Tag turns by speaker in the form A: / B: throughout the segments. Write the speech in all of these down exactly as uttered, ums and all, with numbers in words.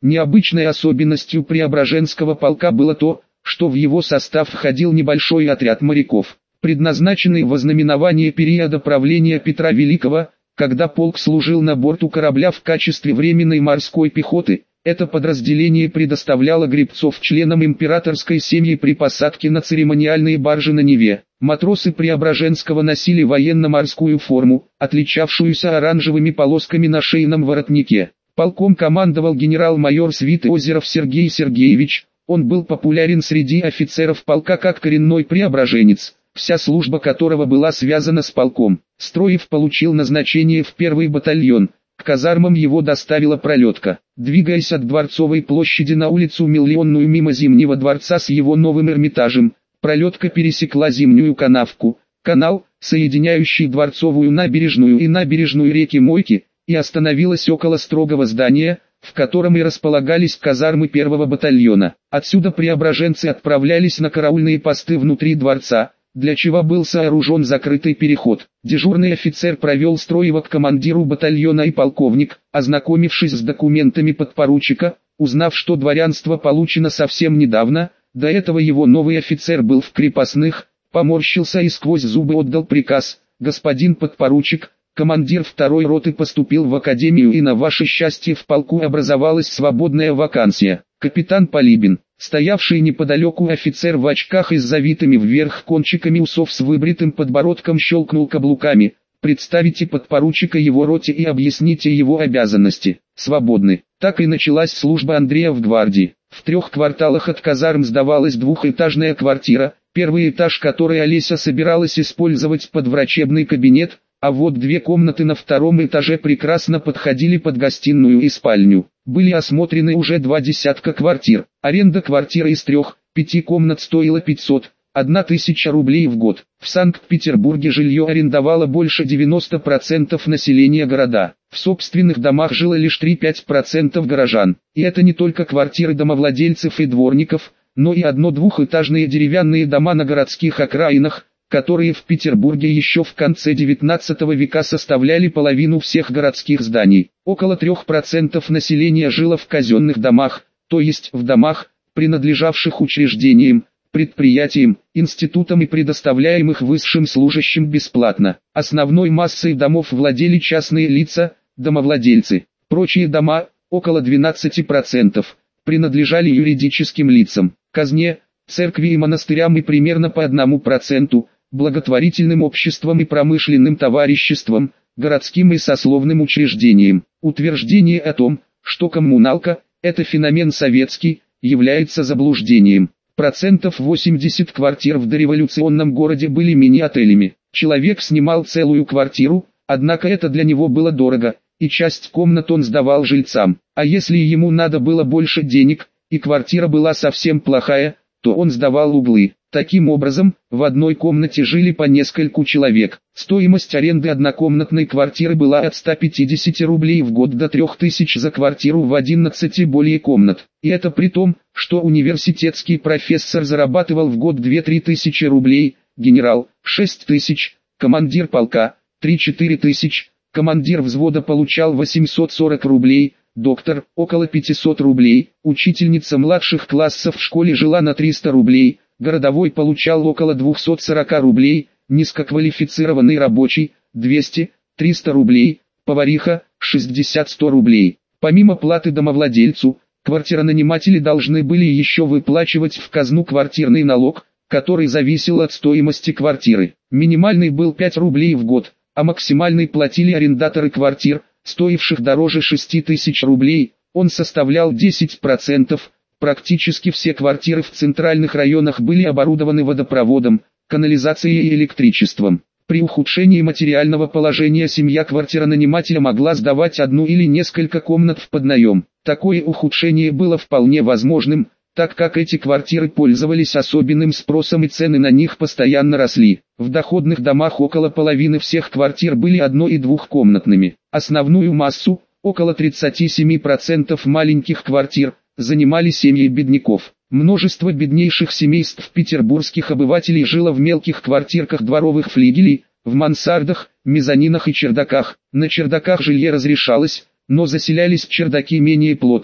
A: Необычной особенностью Преображенского полка было то, что в его состав входил небольшой отряд моряков, предназначенный во знаменование периода правления Петра Великого, когда полк служил на борту корабля в качестве временной морской пехоты. Это подразделение предоставляло гребцов членам императорской семьи при посадке на церемониальные баржи на Неве. Матросы Преображенского носили военно-морскую форму, отличавшуюся оранжевыми полосками на шейном воротнике. Полком командовал генерал-майор свиты Озеров Сергей Сергеевич. Он был популярен среди офицеров полка как коренной преображенец, вся служба которого была связана с полком. Строев получил назначение в первый батальон. К казармам его доставила пролетка. Двигаясь от Дворцовой площади на улицу Миллионную мимо Зимнего дворца с его новым Эрмитажем, пролетка пересекла Зимнюю канавку, канал, соединяющий Дворцовую набережную и набережную реки Мойки, и остановилась около строгого здания, в котором и располагались казармы первого батальона. Отсюда преображенцы отправлялись на караульные посты внутри дворца, для чего был сооружен закрытый переход. Дежурный офицер провел Строева к командиру батальона и полковник, ознакомившись с документами подпоручика, узнав, что дворянство получено совсем недавно, до этого его новый офицер был в крепостных, поморщился и сквозь зубы отдал приказ: «Господин подпоручик, командир второй роты поступил в академию, и на ваше счастье в полку образовалась свободная вакансия». Капитан Полибин, стоявший неподалеку офицер в очках и с завитыми вверх кончиками усов с выбритым подбородком, щелкнул каблуками: «Представите подпоручика его роте и объясните его обязанности». «Свободны». Так и началась служба Андрея в гвардии. В трех кварталах от казарм сдавалась двухэтажная квартира, первый этаж которой Олеся собиралась использовать под врачебный кабинет, а вот две комнаты на втором этаже прекрасно подходили под гостиную и спальню. Были осмотрены уже два десятка квартир. Аренда квартиры из трех, пяти комнат стоила пятьсот, одна тысяча рублей в год. В Санкт-Петербурге жилье арендовало больше девяноста процентов населения города. В собственных домах жило лишь три-пять процентов горожан. И это не только квартиры домовладельцев и дворников, но и одно-двухэтажные деревянные дома на городских окраинах, которые в Петербурге еще в конце девятнадцатого века составляли половину всех городских зданий. Около трех процентов населения жило в казенных домах, то есть в домах, принадлежавших учреждениям, предприятиям, институтам и предоставляемых высшим служащим бесплатно. Основной массой домов владели частные лица, домовладельцы. Прочие дома, около двенадцати процентов, принадлежали юридическим лицам, казне, церкви и монастырям и примерно по одному проценту, благотворительным обществам и промышленным товариществам, городским и сословным учреждениям. Утверждение о том, что коммуналка – это феномен советский, является заблуждением. Процентов восемьдесят квартир в дореволюционном городе были мини-отелями. Человек снимал целую квартиру, однако это для него было дорого, и часть комнат он сдавал жильцам. А если ему надо было больше денег, и квартира была совсем плохая, то он сдавал углы. Таким образом, в одной комнате жили по нескольку человек. Стоимость аренды однокомнатной квартиры была от ста пятидесяти рублей в год до трёх тысяч за квартиру в одиннадцати более комнат. И это при том, что университетский профессор зарабатывал в год две-три тысячи рублей, генерал – шесть тысяч, командир полка – три-четыре тысяч, командир взвода получал восемьсот сорок рублей, доктор – около пятисот рублей, учительница младших классов в школе жила на триста рублей, городовой получал около двухсот сорока рублей, низкоквалифицированный рабочий – двести-триста рублей, повариха – шестьдесят-сто рублей. Помимо платы домовладельцу, квартиронаниматели должны были еще выплачивать в казну квартирный налог, который зависел от стоимости квартиры. Минимальный был пять рублей в год, а максимальный платили арендаторы квартир, стоивших дороже шести тысяч рублей, он составлял десять процентов. Практически все квартиры в центральных районах были оборудованы водопроводом, канализацией и электричеством. При ухудшении материального положения семья квартиронанимателя могла сдавать одну или несколько комнат в поднаем. Такое ухудшение было вполне возможным, так как эти квартиры пользовались особенным спросом и цены на них постоянно росли. В доходных домах около половины всех квартир были одно- и двухкомнатными. Основную массу, около тридцати семи процентов маленьких квартир, занимали семьи бедняков. Множество беднейших семейств петербургских обывателей жило в мелких квартирках дворовых флигелей, в мансардах, мезонинах и чердаках. На чердаках жилье разрешалось, но заселялись чердаки менее плотно,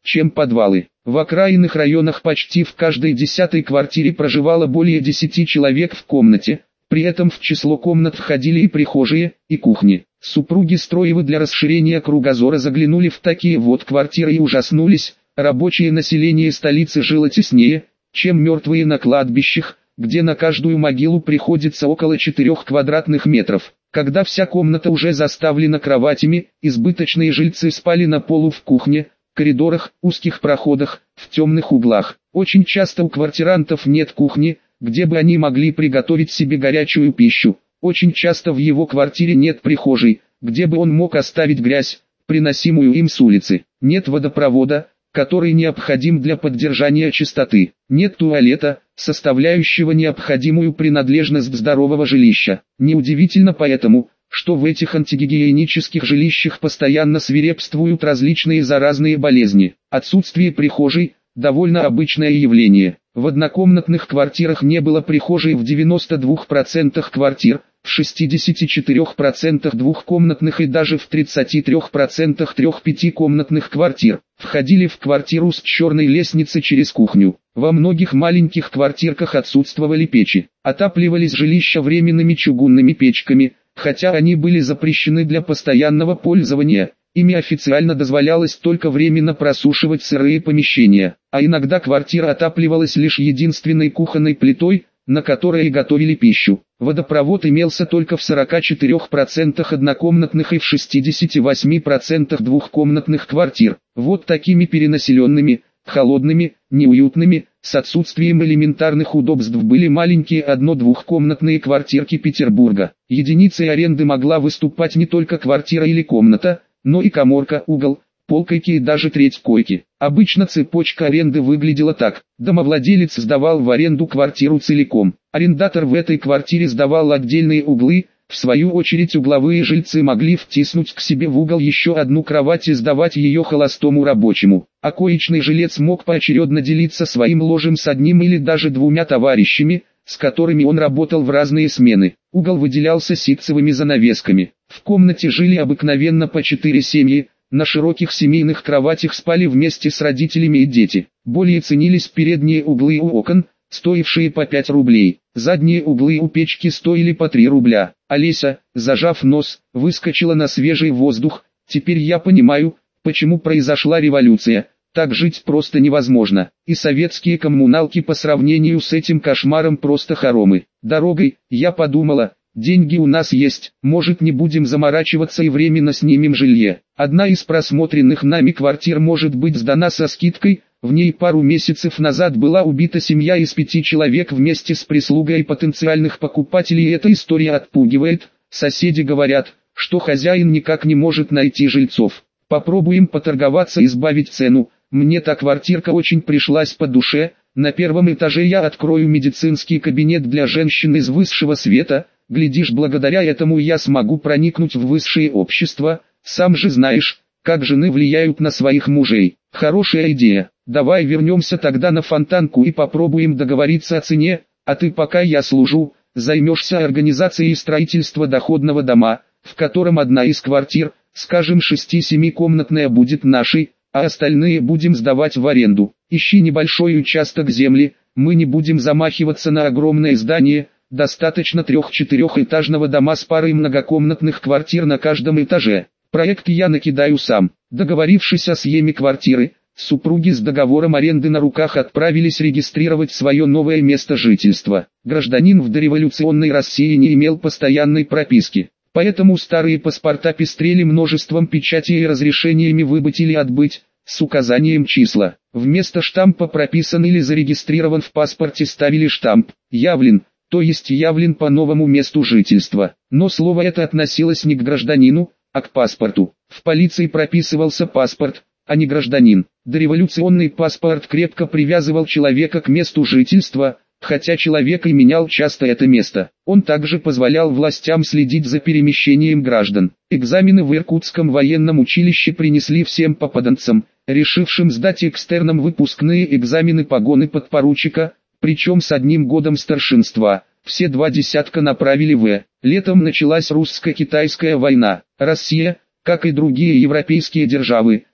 A: чем подвалы. В окраинных районах почти в каждой десятой квартире проживало более десяти человек в комнате, при этом в число комнат входили и прихожие, и кухни. Супруги Строевы для расширения кругозора заглянули в такие вот квартиры и ужаснулись. Рабочее население столицы жило теснее, чем мертвые на кладбищах, где на каждую могилу приходится около четырёх квадратных метров. Когда вся комната уже заставлена кроватями, избыточные жильцы спали на полу в кухне, коридорах, узких проходах, в темных углах. Очень часто у квартирантов нет кухни, где бы они могли приготовить себе горячую пищу. Очень часто в его квартире нет прихожей, где бы он мог оставить грязь, приносимую им с улицы. Нет водопровода, который необходим для поддержания чистоты. Нет туалета, составляющего необходимую принадлежность здорового жилища. Неудивительно поэтому, что в этих антигигиенических жилищах постоянно свирепствуют различные заразные болезни. Отсутствие прихожей – довольно обычное явление. В однокомнатных квартирах не было прихожей в девяноста двух процентах квартир, в шестидесяти четырёх процентах двухкомнатных и даже в тридцати трёх процентах трех-пятикомнатных квартир. Входили в квартиру с черной лестницей через кухню. Во многих маленьких квартирках отсутствовали печи. Отапливались жилища временными чугунными печками, хотя они были запрещены для постоянного пользования. Ими официально дозволялось только временно просушивать сырые помещения, а иногда квартира отапливалась лишь единственной кухонной плитой, на которой и готовили пищу. Водопровод имелся только в сорока четырёх процентах однокомнатных и в шестидесяти восьми процентах двухкомнатных квартир. Вот такими перенаселенными, холодными, неуютными, с отсутствием элементарных удобств были маленькие одно-двухкомнатные квартирки Петербурга. Единицей аренды могла выступать не только квартира или комната, но и каморка, угол, полкойки и даже треть койки. Обычно цепочка аренды выглядела так. Домовладелец сдавал в аренду квартиру целиком. Арендатор в этой квартире сдавал отдельные углы, в свою очередь угловые жильцы могли втиснуть к себе в угол еще одну кровать и сдавать ее холостому рабочему. А коечный жилец мог поочередно делиться своим ложем с одним или даже двумя товарищами, с которыми он работал в разные смены. Угол выделялся ситцевыми занавесками. В комнате жили обыкновенно по четыре семьи, на широких семейных кроватях спали вместе с родителями и дети. Более ценились передние углы у окон, стоившие по пять рублей. Задние углы у печки стоили по три рубля. Олеся, зажав нос, выскочила на свежий воздух. Теперь я понимаю, почему произошла революция. Так жить просто невозможно. И советские коммуналки по сравнению с этим кошмаром просто хоромы. Дорогой, я подумала, деньги у нас есть, может не будем заморачиваться и временно снимем жилье. Одна из просмотренных нами квартир может быть сдана со скидкой. В ней пару месяцев назад была убита семья из пяти человек вместе с прислугой потенциальных покупателей. Эта история отпугивает. Соседи говорят, что хозяин никак не может найти жильцов. Попробуем поторговаться и сбавить цену. Мне та квартирка очень пришлась по душе. На первом этаже я открою медицинский кабинет для женщин из высшего света. Глядишь, благодаря этому я смогу проникнуть в высшее общество. Сам же знаешь, как жены влияют на своих мужей. Хорошая идея. Давай вернемся тогда на Фонтанку и попробуем договориться о цене, а ты, пока я служу, займешься организацией строительства доходного дома, в котором одна из квартир, скажем шести-семикомнатная, будет нашей, а остальные будем сдавать в аренду. Ищи небольшой участок земли, мы не будем замахиваться на огромное здание, достаточно трех-четырехэтажного дома с парой многокомнатных квартир на каждом этаже. Проект я накидаю сам. Договорившись о съеме квартиры, супруги с договором аренды на руках отправились регистрировать свое новое место жительства. Гражданин в дореволюционной России не имел постоянной прописки, поэтому старые паспорта пестрели множеством печатей и разрешениями выбыть или отбыть, с указанием числа. Вместо штампа прописан или зарегистрирован в паспорте ставили штамп «Явлен», то есть явлен по новому месту жительства. Но слово это относилось не к гражданину, а к паспорту. В полиции прописывался паспорт, а не гражданин. Дореволюционный паспорт крепко привязывал человека к месту жительства, хотя человек и менял часто это место. Он также позволял властям следить за перемещением граждан. Экзамены в Иркутском военном училище принесли всем попаданцам, решившим сдать экстерном выпускные экзамены, погоны подпоручика, причем с одним годом старшинства. Все два десятка направили в. Летом началась русско-китайская война. Россия, как и другие европейские державы,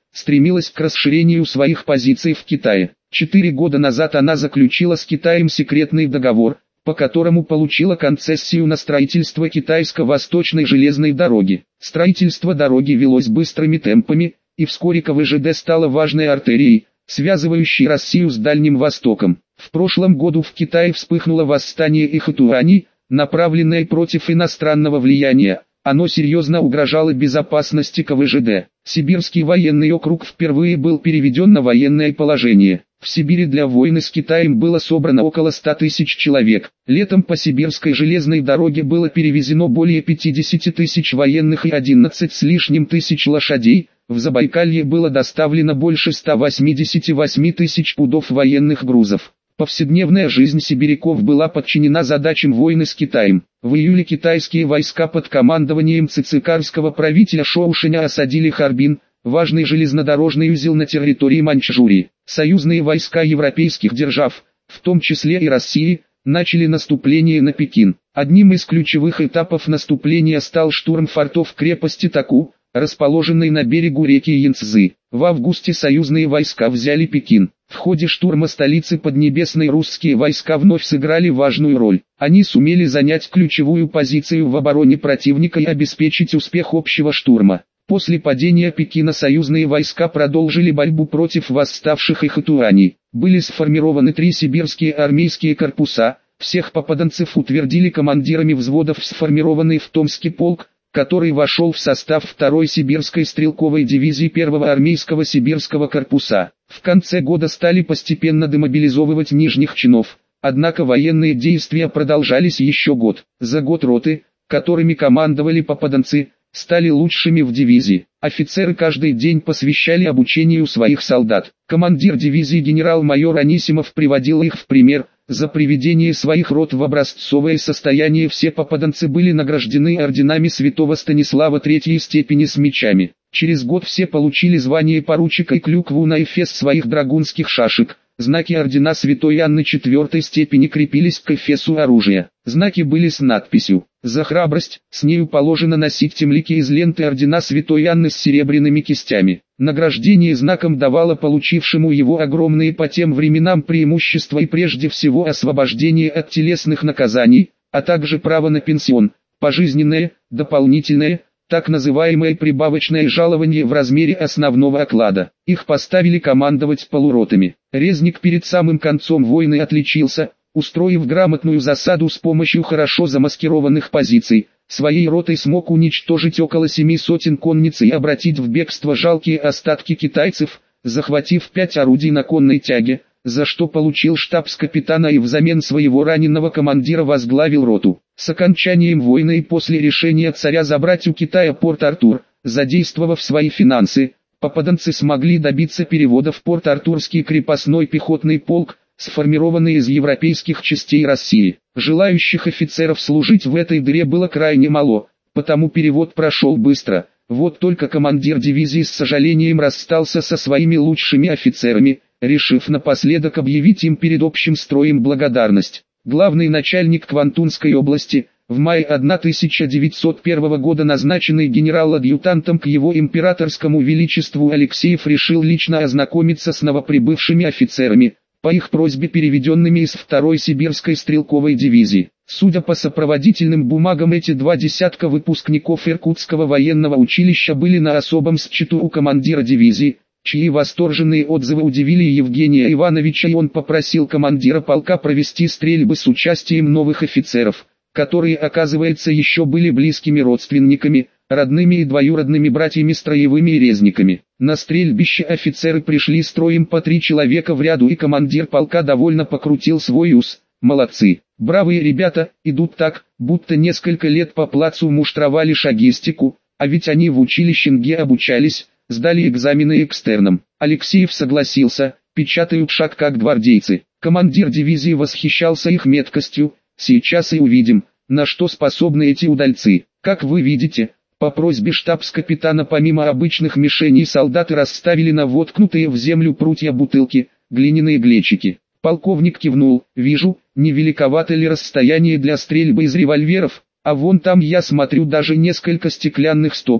A: стремилась к расширению своих позиций в Китае. Четыре года назад она заключила с Китаем секретный договор, по которому получила концессию на строительство китайско-восточной железной дороги. Строительство дороги велось быстрыми темпами, и вскоре ка вэ жэ дэ стала важной артерией, связывающей Россию с Дальним Востоком. В прошлом году в Китае вспыхнуло восстание Ихэтуани, направленное против иностранного влияния. Оно серьезно угрожало безопасности ка вэ жэ дэ. Сибирский военный округ впервые был переведен на военное положение. В Сибири для войны с Китаем было собрано около ста тысяч человек. Летом по Сибирской железной дороге было перевезено более пятидесяти тысяч военных и одиннадцати с лишним тысяч лошадей. В Забайкалье было доставлено больше ста восьмидесяти восьми тысяч пудов военных грузов. Повседневная жизнь сибиряков была подчинена задачам войны с Китаем. В июле китайские войска под командованием цицикарского правителя Шоушеня осадили Харбин, важный железнодорожный узел на территории Маньчжурии. Союзные войска европейских держав, в том числе и России, начали наступление на Пекин. Одним из ключевых этапов наступления стал штурм фортов крепости Таку, расположенной на берегу реки Янцзы. В августе союзные войска взяли Пекин. В ходе штурма столицы Поднебесной русские войска вновь сыграли важную роль. Они сумели занять ключевую позицию в обороне противника и обеспечить успех общего штурма. После падения Пекина союзные войска продолжили борьбу против восставших Ихэтуани. Были сформированы три сибирские армейские корпуса. Всех попаданцев утвердили командирами взводов в сформированный в Томске полк, который вошел в состав второй сибирской стрелковой дивизии первого армейского сибирского корпуса. В конце года стали постепенно демобилизовывать нижних чинов, однако военные действия продолжались еще год. За год роты, которыми командовали попаданцы, стали лучшими в дивизии. Офицеры каждый день посвящали обучению своих солдат. Командир дивизии генерал-майор Анисимов приводил их в пример. За приведение своих рот в образцовое состояние все попаданцы были награждены орденами святого Станислава третьей степени с мечами. Через год все получили звание поручика и клюкву на эфес своих драгунских шашек. Знаки ордена святой Анны четвертой степени крепились к эфесу оружия. Знаки были с надписью «За храбрость», с нею положено носить темлики из ленты ордена святой Анны с серебряными кистями. Награждение знаком давало получившему его огромные по тем временам преимущества и прежде всего освобождение от телесных наказаний, а также право на пенсион, пожизненное, дополнительное, так называемое прибавочное жалование в размере основного оклада. Их поставили командовать полуротами. Резник перед самым концом войны отличился, устроив грамотную засаду с помощью хорошо замаскированных позиций. Своей ротой смог уничтожить около семи сотен конницы и обратить в бегство жалкие остатки китайцев, захватив пять орудий на конной тяге, за что получил штабс-капитана и взамен своего раненого командира возглавил роту. С окончанием войны и после решения царя забрать у Китая Порт-Артур, задействовав свои финансы, попаданцы смогли добиться перевода в Порт-Артурский крепостной пехотный полк, сформированный из европейских частей России. Желающих офицеров служить в этой дыре было крайне мало, потому перевод прошел быстро. Вот только командир дивизии с сожалением расстался со своими лучшими офицерами, решив напоследок объявить им перед общим строем благодарность. Главный начальник Квантунской области, в мае тысяча девятьсот первого года назначенный генерал-адъютантом к его императорскому величеству Алексеев, решил лично ознакомиться с новоприбывшими офицерами, по их просьбе переведенными из второй сибирской стрелковой дивизии. Судя по сопроводительным бумагам, эти два десятка выпускников Иркутского военного училища были на особом счету у командира дивизии, чьи восторженные отзывы удивили Евгения Ивановича, и он попросил командира полка провести стрельбы с участием новых офицеров, которые, оказывается, еще были близкими родственниками, родными и двоюродными братьями строевыми и резниками. На стрельбище офицеры пришли строем по три человека в ряду, и командир полка довольно покрутил свой ус. Молодцы, бравые ребята, идут так, будто несколько лет по плацу муштровали шагистику, а ведь они в училище НГИ обучались, сдали экзамены экстерном. Алексеев согласился, печатают шаг как гвардейцы. Командир дивизии восхищался их меткостью. Сейчас и увидим, на что способны эти удальцы. Как вы видите, по просьбе штабс-капитана помимо обычных мишеней солдаты расставили на воткнутые в землю прутья бутылки, глиняные глечики. Полковник кивнул: вижу, не великовато ли расстояние для стрельбы из револьверов, а вон там я смотрю даже несколько стеклянных стопок,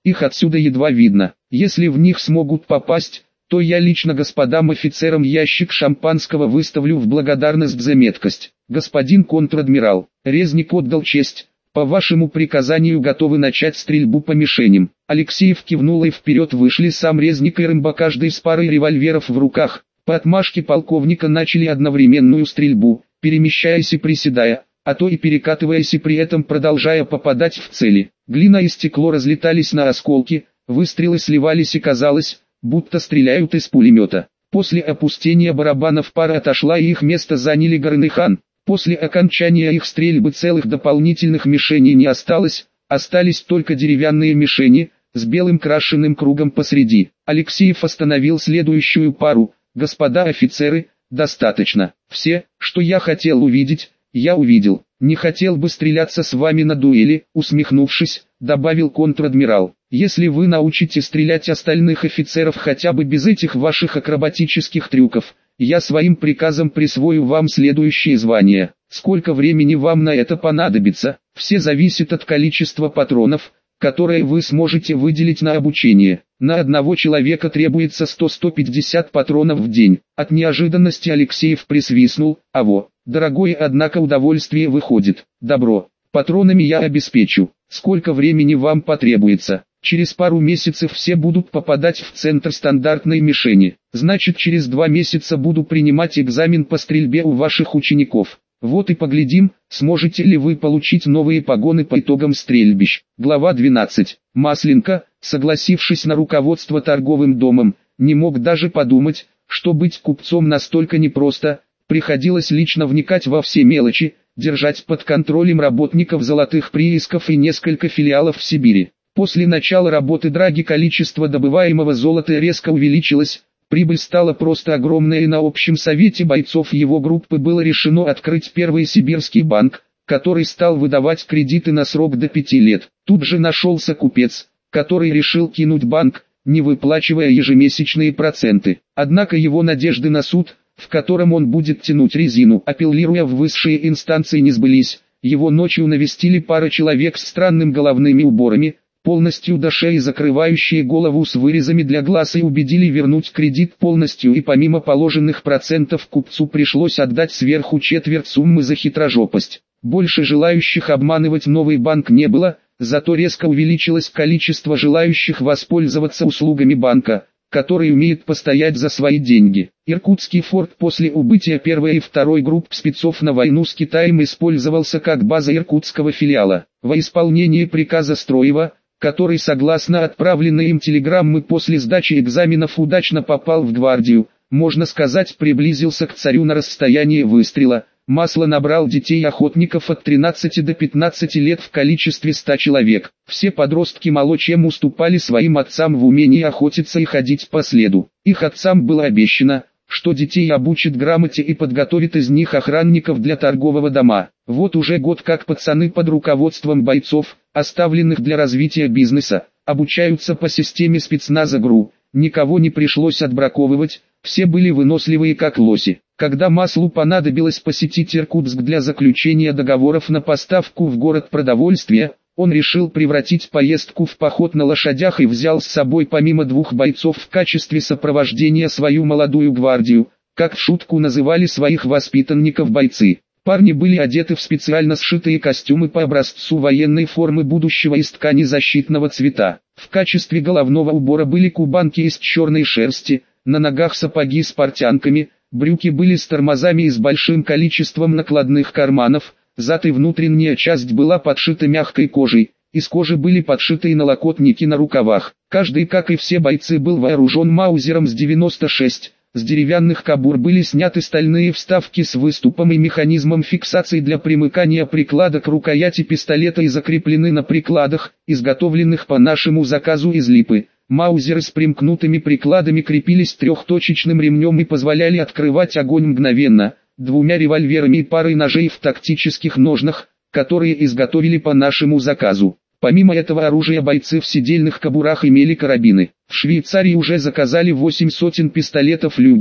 A: Их отсюда едва видно. Если в них смогут попасть, то я лично господам офицерам ящик шампанского выставлю в благодарность за меткость. Господин контр-адмирал, Резник отдал честь. По вашему приказанию готовы начать стрельбу по мишеням. Алексеев кивнул, и вперед вышли сам Резник и Рымба, каждый с парой револьверов в руках. По отмашке полковника начали одновременную стрельбу, перемещаясь и приседая, а то и перекатываясь и при этом продолжая попадать в цели. Глина и стекло разлетались на осколки, выстрелы сливались и казалось, будто стреляют из пулемета. После опустения барабанов пара отошла, и их место заняли Горыныхан. После окончания их стрельбы целых дополнительных мишеней не осталось, остались только деревянные мишени, с белым крашеным кругом посреди. Алексеев остановил следующую пару. Господа офицеры, достаточно. Все, что я хотел увидеть, я увидел. Не хотел бы стреляться с вами на дуэли, усмехнувшись, добавил контр-адмирал. Если вы научите стрелять остальных офицеров хотя бы без этих ваших акробатических трюков, я своим приказом присвою вам следующее звание. Сколько времени вам на это понадобится, все зависит от количества патронов, которые вы сможете выделить на обучение. На одного человека требуется сто — сто пятьдесят патронов в день. От неожиданности Алексеев присвистнул. Аво, дорогое, однако удовольствие выходит. Добро, патронами я обеспечу. Сколько времени вам потребуется? Через пару месяцев все будут попадать в центр стандартной мишени. Значит, через два месяца буду принимать экзамен по стрельбе у ваших учеников. Вот и поглядим, сможете ли вы получить новые погоны по итогам стрельбищ. Глава двенадцать. Масленко, согласившись на руководство торговым домом, не мог даже подумать, что быть купцом настолько непросто. Приходилось лично вникать во все мелочи, держать под контролем работников золотых приисков и несколько филиалов в Сибири. После начала работы Драги количество добываемого золота резко увеличилось. Прибыль стала просто огромной, и на общем совете бойцов его группы было решено открыть первый сибирский банк, который стал выдавать кредиты на срок до пяти лет. Тут же нашелся купец, который решил кинуть банк, не выплачивая ежемесячные проценты. Однако его надежды на суд, в котором он будет тянуть резину, апеллируя в высшие инстанции, не сбылись. Его ночью навестили пара человек с странными головными уборами, полностью до шеи закрывающие голову с вырезами для глаз, и убедили вернуть кредит полностью, и помимо положенных процентов купцу пришлось отдать сверху четверть суммы за хитрожопость. Больше желающих обманывать новый банк не было, зато резко увеличилось количество желающих воспользоваться услугами банка, который умеет постоять за свои деньги. Иркутский форт после убытия первой и второй групп спецов на войну с Китаем использовался как база иркутского филиала. Во исполнение приказа Строева, который, согласно отправленной им телеграммы после сдачи экзаменов, удачно попал в гвардию, можно сказать, приблизился к царю на расстояние выстрела. Масло набрал детей-охотников от тринадцати до пятнадцати лет в количестве ста человек. Все подростки мало чем уступали своим отцам в умении охотиться и ходить по следу. Их отцам было обещано, что детей обучит грамоте и подготовит из них охранников для торгового дома. Вот уже год как пацаны под руководством бойцов, оставленных для развития бизнеса, обучаются по системе спецназа ГРУ. Никого не пришлось отбраковывать, все были выносливые как лоси. Когда Маслу понадобилось посетить Иркутск для заключения договоров на поставку в город продовольствия, он решил превратить поездку в поход на лошадях и взял с собой помимо двух бойцов в качестве сопровождения свою молодую гвардию, как в шутку называли своих воспитанников бойцы. Парни были одеты в специально сшитые костюмы по образцу военной формы будущего из ткани защитного цвета. В качестве головного убора были кубанки из черной шерсти, на ногах сапоги с портянками, брюки были с тормозами и с большим количеством накладных карманов. Зад и внутренняя часть была подшита мягкой кожей, из кожи были подшиты и налокотники на рукавах. Каждый, как и все бойцы, был вооружен маузером с девяносто шесть, с деревянных кобур были сняты стальные вставки с выступом и механизмом фиксации для примыкания приклада к рукояти пистолета и закреплены на прикладах, изготовленных по нашему заказу из липы. Маузеры с примкнутыми прикладами крепились трехточечным ремнем и позволяли открывать огонь мгновенно, двумя револьверами и парой ножей в тактических ножнах, которые изготовили по нашему заказу. Помимо этого оружия бойцы в седельных кобурах имели карабины. В Швейцарии уже заказали восемь сотен пистолетов «Люгер»,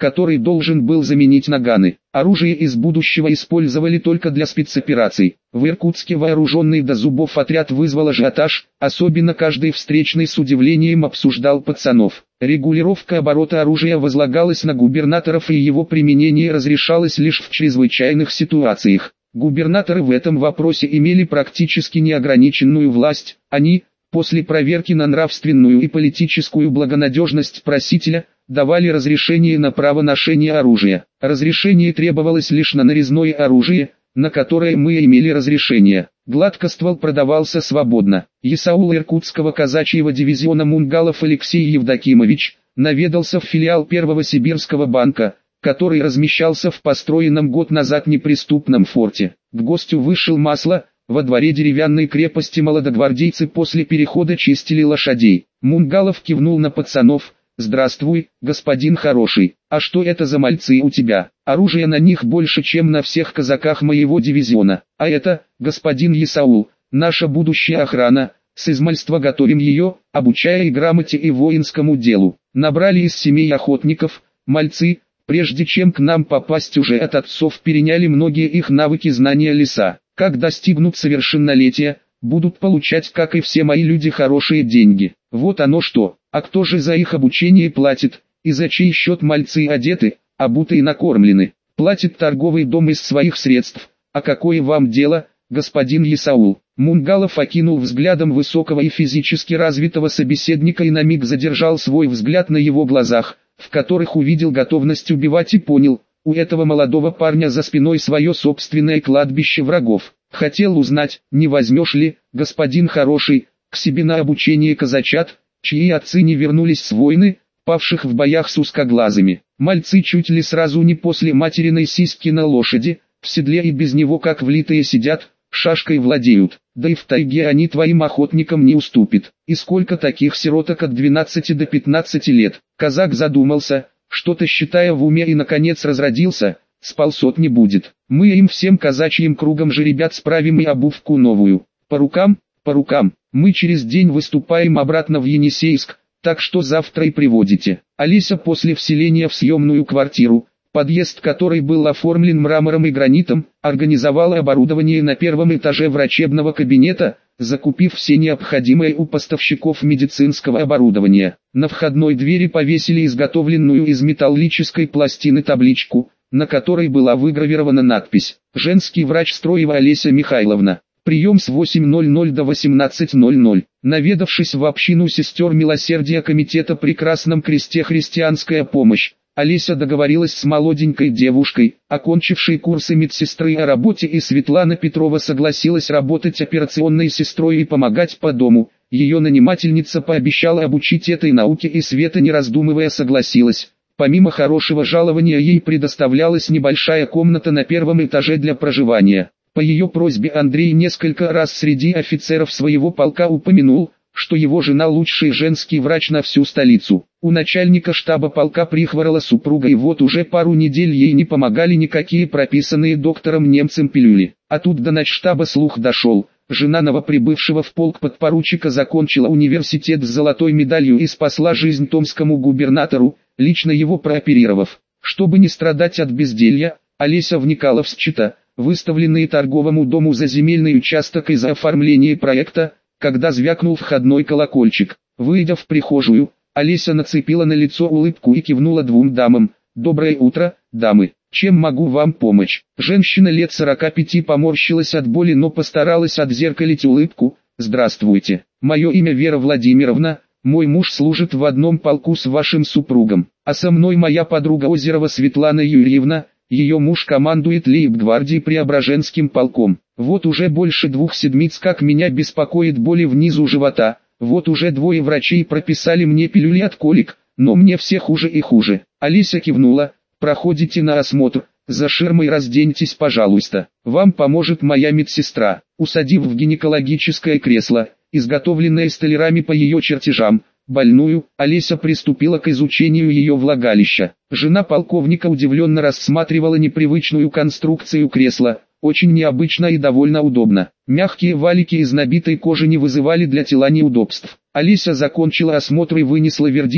A: который должен был заменить наганы. Оружие из будущего использовали только для спецопераций. В Иркутске вооруженный до зубов отряд вызвал ажиотаж, особенно каждый встречный с удивлением обсуждал пацанов. Регулировка оборота оружия возлагалась на губернаторов, и его применение разрешалось лишь в чрезвычайных ситуациях. Губернаторы в этом вопросе имели практически неограниченную власть. Они, после проверки на нравственную и политическую благонадежность просителя, давали разрешение на право ношения оружия. Разрешение требовалось лишь на нарезное оружие, на которое мы имели разрешение. Гладкоствол продавался свободно. Есаул Иркутского казачьего дивизиона Мунгалов Алексей Евдокимович наведался в филиал Первого Сибирского банка, который размещался в построенном год назад неприступном форте. К гостю вышел Масло. Во дворе деревянной крепости молодогвардейцы после перехода чистили лошадей. Мунгалов кивнул на пацанов. «Здравствуй, господин хороший. А что это за мальцы у тебя? Оружия на них больше, чем на всех казаках моего дивизиона. А это, господин Есаул, наша будущая охрана. С измальства готовим ее, обучая и грамоте, и воинскому делу. Набрали из семей охотников. Мальцы, прежде чем к нам попасть, уже от отцов переняли многие их навыки знания леса. Как достигнут совершеннолетия, будут получать, как и все мои люди, хорошие деньги. Вот оно что. А кто же за их обучение платит, и за чей счет мальцы одеты, обуты и накормлены? Платит торговый дом из своих средств. А какое вам дело, господин Есаул? Мунгалов окинул взглядом высокого и физически развитого собеседника и на миг задержал свой взгляд на его глазах, в которых увидел готовность убивать, и понял, у этого молодого парня за спиной свое собственное кладбище врагов. Хотел узнать, не возьмешь ли, господин хороший, к себе на обучение казачат, чьи отцы не вернулись с войны, павших в боях с узкоглазыми. Мальцы чуть ли сразу не после материной сиськи на лошади, в седле и без него как влитые сидят, шашкой владеют. Да и в тайге они твоим охотникам не уступят. И сколько таких сироток от двенадцати до пятнадцати лет? Казак задумался, что-то считая в уме, и наконец разродился. С полсот не будет. Мы им всем казачьим кругом же ребят справим и обувку новую. По рукам, по рукам. Мы через день выступаем обратно в Енисейск, так что завтра и приводите. Олеся после вселения в съемную квартиру, подъезд которой был оформлен мрамором и гранитом, организовала оборудование на первом этаже врачебного кабинета, закупив все необходимое у поставщиков медицинского оборудования. На входной двери повесили изготовленную из металлической пластины табличку, на которой была выгравирована надпись «Женский врач Строева Олеся Михайловна». Прием с восьми ноль-ноль до восемнадцати ноль-ноль. Наведавшись в общину сестер милосердия комитета при Красном Кресте «Христианская помощь», Олеся договорилась с молоденькой девушкой, окончившей курсы медсестры, о работе, и Светлана Петрова согласилась работать операционной сестрой и помогать по дому. Ее нанимательница пообещала обучить этой науке, и Света, не раздумывая, согласилась. Помимо хорошего жалования ей предоставлялась небольшая комната на первом этаже для проживания. По ее просьбе Андрей несколько раз среди офицеров своего полка упомянул, что его жена лучший женский врач на всю столицу. У начальника штаба полка прихворала супруга, и вот уже пару недель ей не помогали никакие прописанные доктором немцем пилюли. А тут до начштаба слух дошел. Жена новоприбывшего в полк подпоручика закончила университет с золотой медалью и спасла жизнь томскому губернатору, лично его прооперировав. Чтобы не страдать от безделья, Олеся вникала в счета, выставленные торговому дому за земельный участок и за оформление проекта, когда звякнул входной колокольчик. Выйдя в прихожую, Олеся нацепила на лицо улыбку и кивнула двум дамам. «Доброе утро, дамы. Чем могу вам помочь?» Женщина лет сорока пяти поморщилась от боли, но постаралась отзеркалить улыбку. «Здравствуйте. Мое имя Вера Владимировна. Мой муж служит в одном полку с вашим супругом, а со мной моя подруга Озерова Светлана Юрьевна. Ее муж командует лейб-гвардией Преображенским полком. Вот уже больше двух седмиц как меня беспокоит боли внизу живота. Вот уже двое врачей прописали мне пилюли от колик, но мне все хуже и хуже». Олеся кивнула. «Проходите на осмотр, за ширмой разденьтесь, пожалуйста. Вам поможет моя медсестра». Усадив в гинекологическое кресло, изготовленное столярами по ее чертежам, больную, Олеся приступила к изучению ее влагалища. Жена полковника удивленно рассматривала непривычную конструкцию кресла. Очень необычно и довольно удобно. Мягкие валики из набитой кожи не вызывали для тела неудобств. Олеся закончила осмотр и вынесла вердикт: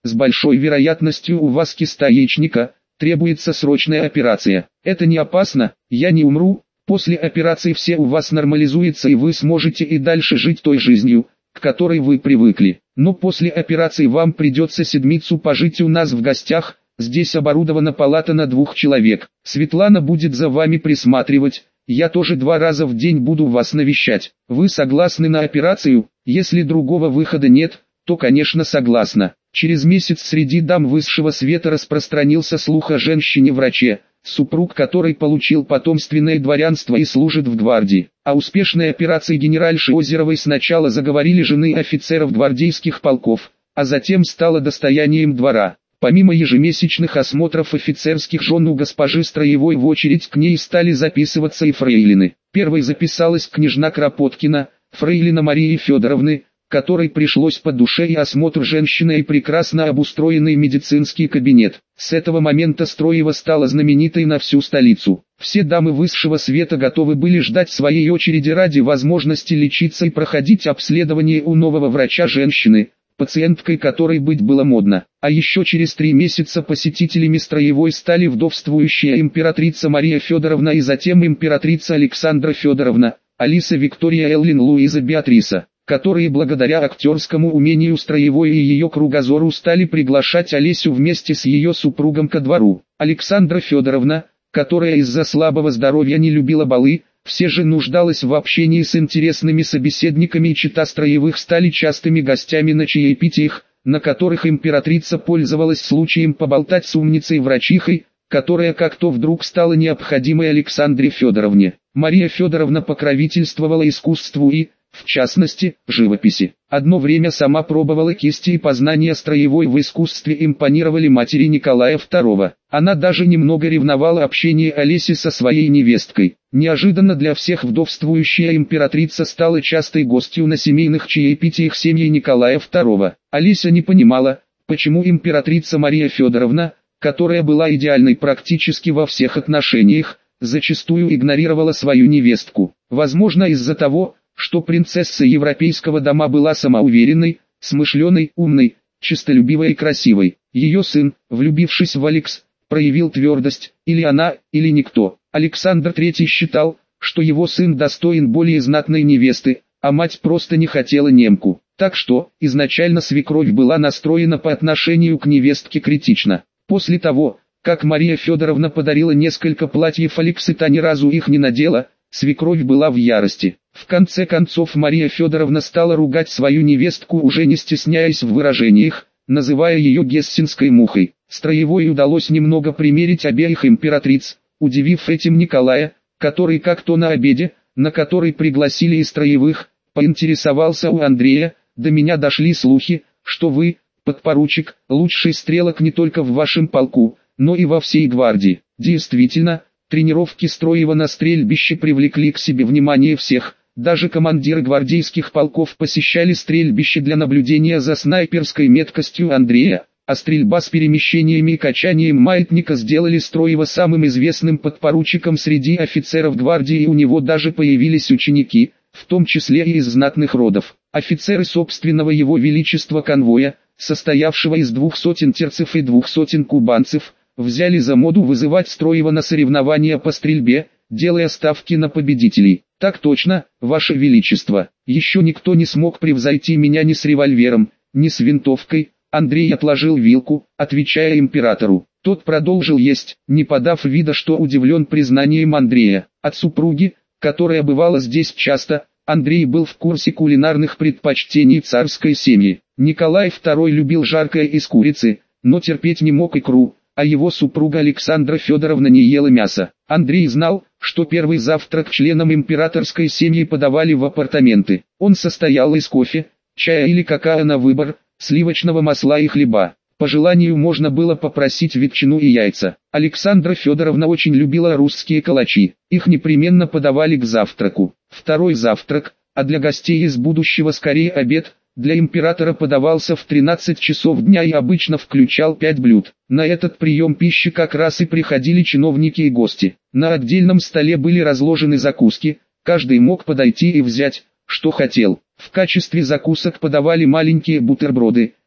A: с большой вероятностью у вас киста яичника, требуется срочная операция. Это не опасно, я не умру, после операции все у вас нормализуется и вы сможете и дальше жить той жизнью, к которой вы привыкли. Но после операции вам придется седмицу пожить у нас в гостях, здесь оборудована палата на двух человек. Светлана будет за вами присматривать, я тоже два раза в день буду вас навещать. Вы согласны на операцию? Если другого выхода нет, то конечно согласна. Через месяц среди дам высшего света распространился слух о женщине-враче, супруг которой получил потомственное дворянство и служит в гвардии. О успешной операции генеральши Озеровой сначала заговорили жены офицеров гвардейских полков, а затем стало достоянием двора. Помимо ежемесячных осмотров офицерских жен у госпожи Строевой в очередь к ней стали записываться и фрейлины. Первой записалась княжна Кропоткина, фрейлина Марии Федоровны, которой пришлось по душе и осмотр женщины и прекрасно обустроенный медицинский кабинет. С этого момента Строева стала знаменитой на всю столицу. Все дамы высшего света готовы были ждать своей очереди ради возможности лечиться и проходить обследование у нового врача-женщины, пациенткой которой быть было модно. А еще через три месяца посетителями Строевой стали вдовствующая императрица Мария Федоровна и затем императрица Александра Федоровна, Алиса Виктория Эллин Луиза Беатриса, которые благодаря актерскому умению Строевой и ее кругозору стали приглашать Олесю вместе с ее супругом ко двору. Александра Федоровна, которая из-за слабого здоровья не любила балы, все же нуждалась в общении с интересными собеседниками, и чета Строевых стали частыми гостями на чаепитиях, на которых императрица пользовалась случаем поболтать с умницей-врачихой, которая как-то вдруг стала необходимой Александре Федоровне. Мария Федоровна покровительствовала искусству и, в частности, живописи. Одно время сама пробовала кисти, и познания Строевой в искусстве импонировали матери Николая второго. Она даже немного ревновала общение Олеси со своей невесткой. Неожиданно для всех вдовствующая императрица стала частой гостью на семейных чаепитиях семьи Николая второго. Олеся не понимала, почему императрица Мария Федоровна, которая была идеальной практически во всех отношениях, зачастую игнорировала свою невестку. Возможно, из-за того, что принцесса европейского дома была самоуверенной, смышленой, умной, честолюбивой и красивой. Ее сын, влюбившись в Алекс, проявил твердость, или она, или никто. Александр третий считал, что его сын достоин более знатной невесты, а мать просто не хотела немку. Так что, изначально свекровь была настроена по отношению к невестке критично. После того, как Мария Федоровна подарила несколько платьев Алекс и та ни разу их не надела, свекровь была в ярости. В конце концов Мария Федоровна стала ругать свою невестку, уже не стесняясь в выражениях, называя ее гессенской мухой. Строевой удалось немного примерить обеих императриц, удивив этим Николая, который как-то на обеде, на который пригласили и Строевых, поинтересовался у Андрея: «До меня дошли слухи, что вы, подпоручик, лучший стрелок не только в вашем полку, но и во всей гвардии». Действительно, тренировки Строева на стрельбище привлекли к себе внимание всех. Даже командиры гвардейских полков посещали стрельбище для наблюдения за снайперской меткостью Андрея, а стрельба с перемещениями и качанием маятника сделали Строева самым известным подпоручиком среди офицеров гвардии, и у него даже появились ученики, в том числе и из знатных родов. Офицеры собственного его величества конвоя, состоявшего из двух сотен терцев и двух сотен кубанцев, взяли за моду вызывать Строева на соревнования по стрельбе, делая ставки на победителей. «Так точно, Ваше Величество, еще никто не смог превзойти меня ни с револьвером, ни с винтовкой». Андрей отложил вилку, отвечая императору. Тот продолжил есть, не подав вида, что удивлен признанием Андрея. От супруги, которая бывала здесь часто, Андрей был в курсе кулинарных предпочтений царской семьи. Николай второй любил жаркое из курицы, но терпеть не мог икру, а его супруга Александра Федоровна не ела мяса. Андрей знал, что первый завтрак членам императорской семьи подавали в апартаменты. Он состоял из кофе, чая или какао на выбор, сливочного масла и хлеба. По желанию можно было попросить ветчину и яйца. Александра Федоровна очень любила русские калачи. Их непременно подавали к завтраку. Второй завтрак, а для гостей из будущего скорее обед, для императора подавался в тринадцать часов дня и обычно включал пять блюд. На этот прием пищи как раз и приходили чиновники и гости. На отдельном столе были разложены закуски, каждый мог подойти и взять, что хотел. В качестве закусок подавали маленькие бутерброды,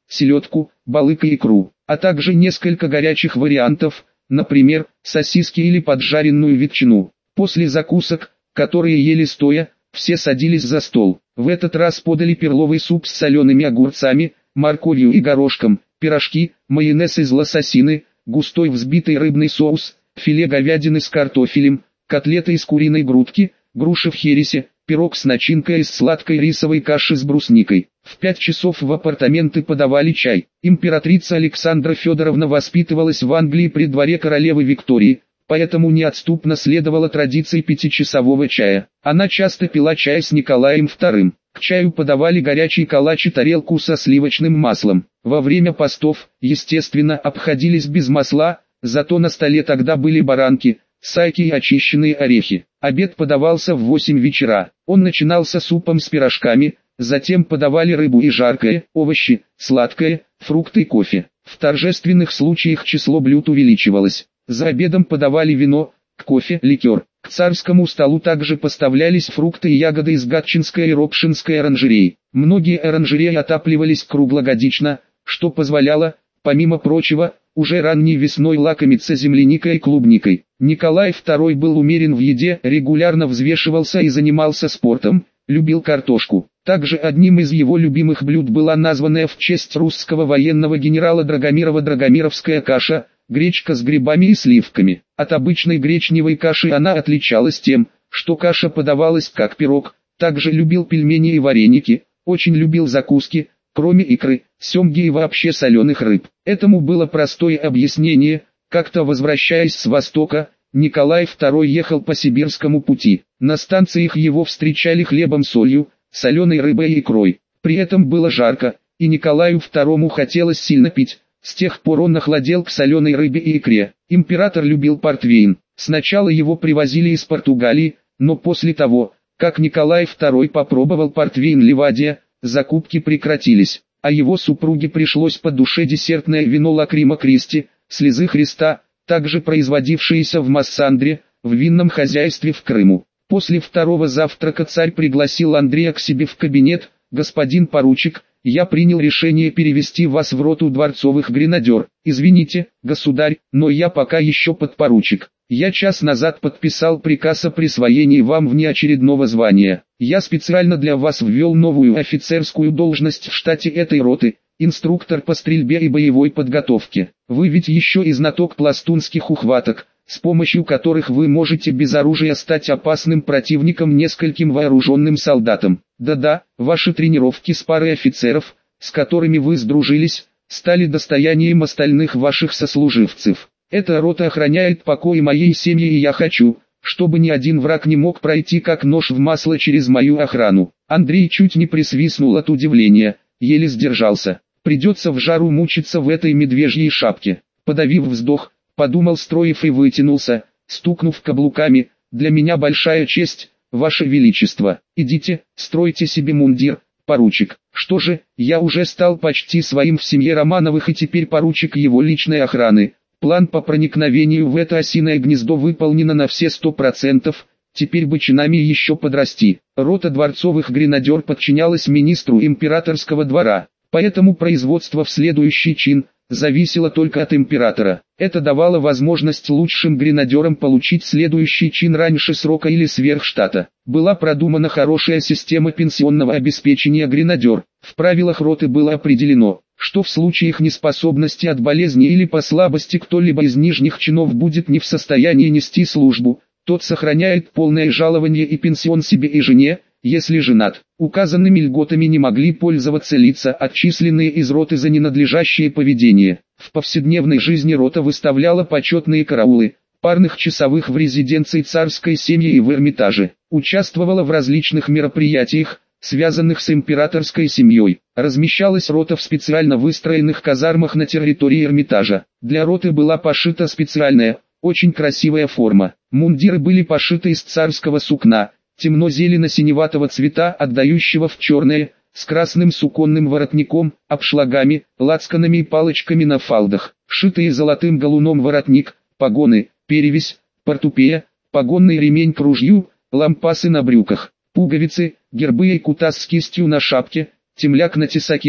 A: селедку, балык и икру, а также несколько горячих вариантов, например, сосиски или поджаренную ветчину. После закусок, которые ели стоя, все садились за стол. В этот раз подали перловый суп с солеными огурцами, морковью и горошком, пирожки, майонез из лососины, густой взбитый рыбный соус, филе говядины с картофелем, котлеты из куриной грудки, груши в хересе, пирог с начинкой из сладкой рисовой каши с брусникой. В пять часов в апартаменты подавали чай. Императрица Александра Федоровна воспитывалась в Англии при дворе королевы Виктории, поэтому неотступно следовала традиции пятичасового чая. Она часто пила чай с Николаем вторым. К чаю подавали горячий калач и тарелку со сливочным маслом. Во время постов, естественно, обходились без масла, зато на столе тогда были баранки, сайки и очищенные орехи. Обед подавался в восемь вечера. Он начинался супом с пирожками, затем подавали рыбу и жаркое, овощи, сладкое, фрукты и кофе. В торжественных случаях число блюд увеличивалось. За обедом подавали вино, кофе, ликер. К царскому столу также поставлялись фрукты и ягоды из Гатчинской и Ропшинской оранжерей. Многие оранжереи отапливались круглогодично, что позволяло, помимо прочего, уже ранней весной лакомиться земляникой и клубникой. Николай второй был умерен в еде, регулярно взвешивался и занимался спортом, любил картошку. Также одним из его любимых блюд была названная в честь русского военного генерала Драгомирова драгомировская каша, гречка с грибами и сливками. От обычной гречневой каши она отличалась тем, что каша подавалась как пирог, также любил пельмени и вареники, очень любил закуски, кроме икры, семги и вообще соленых рыб. Этому было простое объяснение: как-то возвращаясь с Востока, Николай второй ехал по Сибирскому пути. На станциях его встречали хлебом с солью, соленой рыбой и икрой. При этом было жарко, и Николаю второму хотелось сильно пить. С тех пор он охладел к соленой рыбе и икре. Император любил портвейн. Сначала его привозили из Португалии, но после того, как Николай второй попробовал портвейн Ливадия, закупки прекратились, а его супруге пришлось по душе десертное вино Лакрима Кристи, слезы Христа, также производившееся в Массандре, в винном хозяйстве в Крыму. После второго завтрака царь пригласил Андрея к себе в кабинет. «Господин поручик, я принял решение перевести вас в роту дворцовых гренадер. Извините, государь, но я пока еще подпоручик. Я час назад подписал приказ о присвоении вам внеочередного звания. Я специально для вас ввел новую офицерскую должность в штате этой роты, инструктор по стрельбе и боевой подготовке. Вы ведь еще и знаток пластунских ухваток, с помощью которых вы можете без оружия стать опасным противником нескольким вооруженным солдатам. Да-да, ваши тренировки с парой офицеров, с которыми вы сдружились, стали достоянием остальных ваших сослуживцев. Эта рота охраняет покой моей семьи, и я хочу, чтобы ни один враг не мог пройти как нож в масло через мою охрану». Андрей чуть не присвистнул от удивления, еле сдержался. Придется в жару мучиться в этой медвежьей шапке. Подавив вздох, подумал Строев и вытянулся, стукнув каблуками: «Для меня большая честь, Ваше Величество. Идите, стройте себе мундир, поручик». Что же, я уже стал почти своим в семье Романовых и теперь поручик его личной охраны. План по проникновению в это осиное гнездо выполнено на все сто процентов, теперь бы чинами еще подрасти. Рота дворцовых гренадер подчинялась министру императорского двора, поэтому производство в следующий чин зависело только от императора. Это давало возможность лучшим гренадерам получить следующий чин раньше срока или сверх штата. Была продумана хорошая система пенсионного обеспечения гренадер. В правилах роты было определено, что в случаях неспособности от болезни или по слабости кто-либо из нижних чинов будет не в состоянии нести службу, тот сохраняет полное жалование и пенсион себе и жене, если женат. Указанными льготами не могли пользоваться лица, отчисленные из роты за ненадлежащее поведение. В повседневной жизни рота выставляла почетные караулы, парных часовых в резиденции царской семьи и в Эрмитаже. Участвовала в различных мероприятиях, связанных с императорской семьей. Размещалась рота в специально выстроенных казармах на территории Эрмитажа. Для роты была пошита специальная, очень красивая форма. Мундиры были пошиты из царского сукна, темно-зелено-синеватого цвета, отдающего в черное, с красным суконным воротником, обшлагами, лацканами и палочками на фалдах. Шитые золотым галуном воротник, погоны, перевязь, портупея, погонный ремень к ружью, лампасы на брюках, пуговицы, гербы и кутас с кистью на шапке, темляк на тесаке,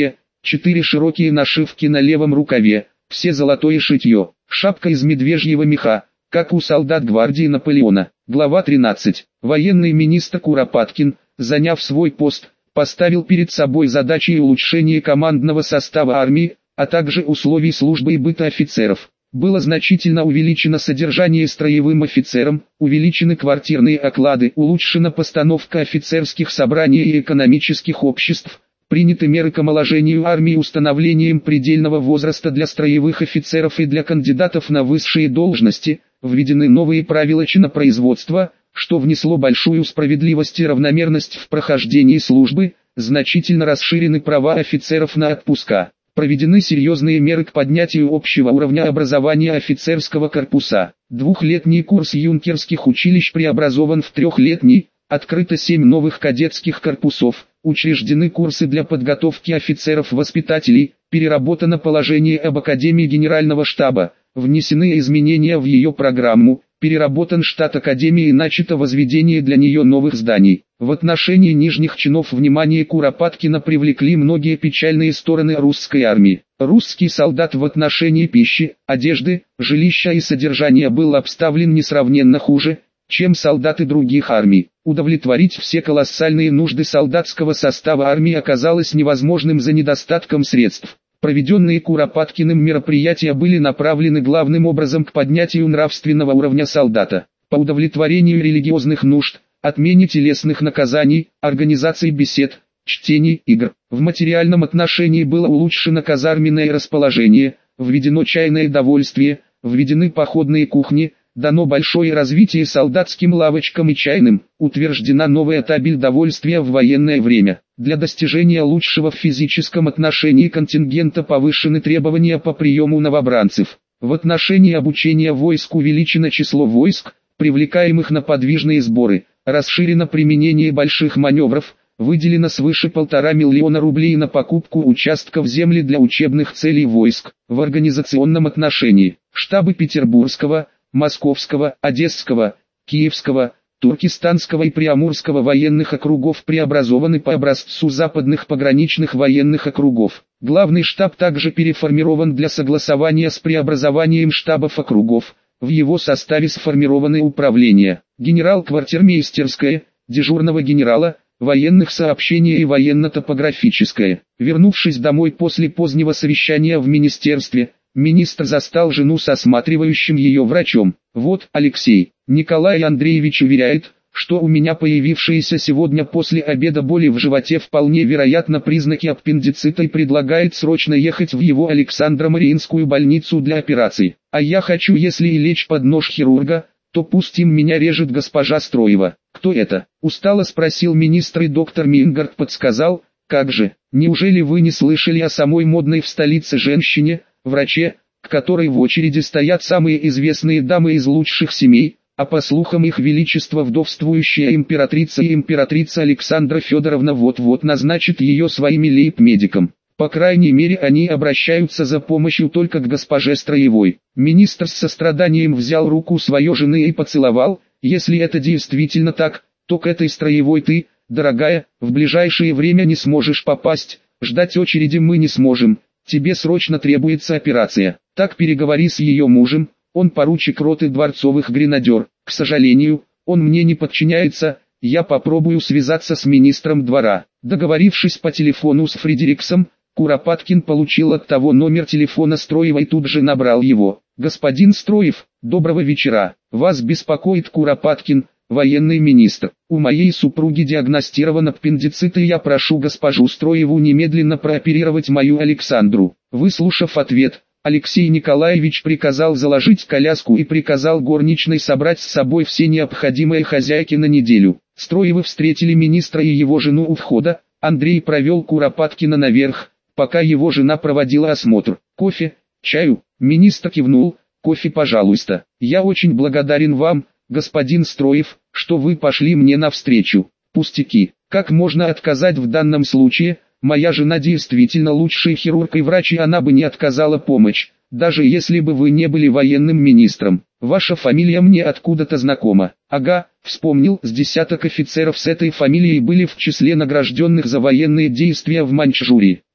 A: четыре широкие нашивки на левом рукаве, все золотое шитье, шапка из медвежьего меха, как у солдат гвардии Наполеона. Глава тринадцать. Военный министр Куропаткин, заняв свой пост, поставил перед собой задачи улучшения командного состава армии, а также условий службы и быта офицеров. Было значительно увеличено содержание строевым офицерам, увеличены квартирные оклады, улучшена постановка офицерских собраний и экономических обществ, приняты меры к омоложению армии установлением предельного возраста для строевых офицеров и для кандидатов на высшие должности, введены новые правила чинопроизводства, что внесло большую справедливость и равномерность в прохождении службы, значительно расширены права офицеров на отпуска. Проведены серьезные меры к поднятию общего уровня образования офицерского корпуса. Двухлетний курс юнкерских училищ преобразован в трехлетний, открыто семь новых кадетских корпусов, учреждены курсы для подготовки офицеров-воспитателей, переработано положение об Академии Генерального штаба, внесены изменения в ее программу, переработан штат Академии и начато возведение для нее новых зданий. В отношении нижних чинов внимание Куропаткина привлекли многие печальные стороны русской армии. Русский солдат в отношении пищи, одежды, жилища и содержания был обставлен несравненно хуже, чем солдаты других армий. Удовлетворить все колоссальные нужды солдатского состава армии оказалось невозможным за недостатком средств. Проведенные Куропаткиным мероприятия были направлены главным образом к поднятию нравственного уровня солдата, по удовлетворению религиозных нужд, отмене телесных наказаний, организации бесед, чтений, игр. В материальном отношении было улучшено казарменное расположение, введено чайное довольствие, введены походные кухни, дано большое развитие солдатским лавочкам и чайным, утверждена новая табель довольствия в военное время. Для достижения лучшего в физическом отношении контингента повышены требования по приему новобранцев. В отношении обучения войск увеличено число войск, привлекаемых на подвижные сборы, расширено применение больших маневров, выделено свыше полтора миллиона рублей на покупку участков земли для учебных целей войск. В организационном отношении штабы Петербургского, Московского, Одесского, Киевского, Туркестанского и Приамурского военных округов преобразованы по образцу западных пограничных военных округов. Главный штаб также переформирован для согласования с преобразованием штабов округов. В его составе сформированы управления, генерал-квартирмейстерское, дежурного генерала, военных сообщения и военно-топографическое. Вернувшись домой после позднего совещания в министерстве, министр застал жену с осматривающим ее врачом. Вот, Алексей, Николай Андреевич уверяет, что у меня появившиеся сегодня после обеда боли в животе вполне вероятно признаки аппендицита и предлагает срочно ехать в его Александро-Мариинскую больницу для операций. А я хочу, если и лечь под нож хирурга, то пусть им меня режет госпожа Строева. Кто это? Устало спросил министр, и доктор Мингард подсказал. Как же, неужели вы не слышали о самой модной в столице женщине, враче, к которой в очереди стоят самые известные дамы из лучших семей, а по слухам их величество вдовствующая императрица и императрица Александра Федоровна вот-вот назначит ее своими лейб-медиком. По крайней мере они обращаются за помощью только к госпоже Строевой. Министр с состраданием взял руку своей жены и поцеловал. Если это действительно так, то к этой Строевой ты, дорогая, в ближайшее время не сможешь попасть, ждать очереди мы не сможем. Тебе срочно требуется операция. Так переговори с ее мужем, он поручик роты дворцовых гренадер. К сожалению, он мне не подчиняется, я попробую связаться с министром двора. Договорившись по телефону с Фредериксом, Куропаткин получил от того номер телефона Строева и тут же набрал его. Господин Строев, доброго вечера. Вас беспокоит Куропаткин, военный министр. У моей супруги диагностирован аппендицит, и я прошу госпожу Строеву немедленно прооперировать мою Александру. Выслушав ответ, Алексей Николаевич приказал заложить коляску и приказал горничной собрать с собой все необходимые хозяйки на неделю. Строевы встретили министра и его жену у входа. Андрей провел Куропаткина наверх, пока его жена проводила осмотр. Кофе, чаю? Министр кивнул. Кофе, пожалуйста. Я очень благодарен вам, господин Строев, что вы пошли мне навстречу. Пустяки. Как можно отказать в данном случае? Моя жена действительно лучший хирург и врач, и она бы не отказала помощь, даже если бы вы не были военным министром. Ваша фамилия мне откуда-то знакома. Ага, вспомнил, с десяток офицеров с этой фамилией были в числе награжденных за военные действия в Маньчжурии.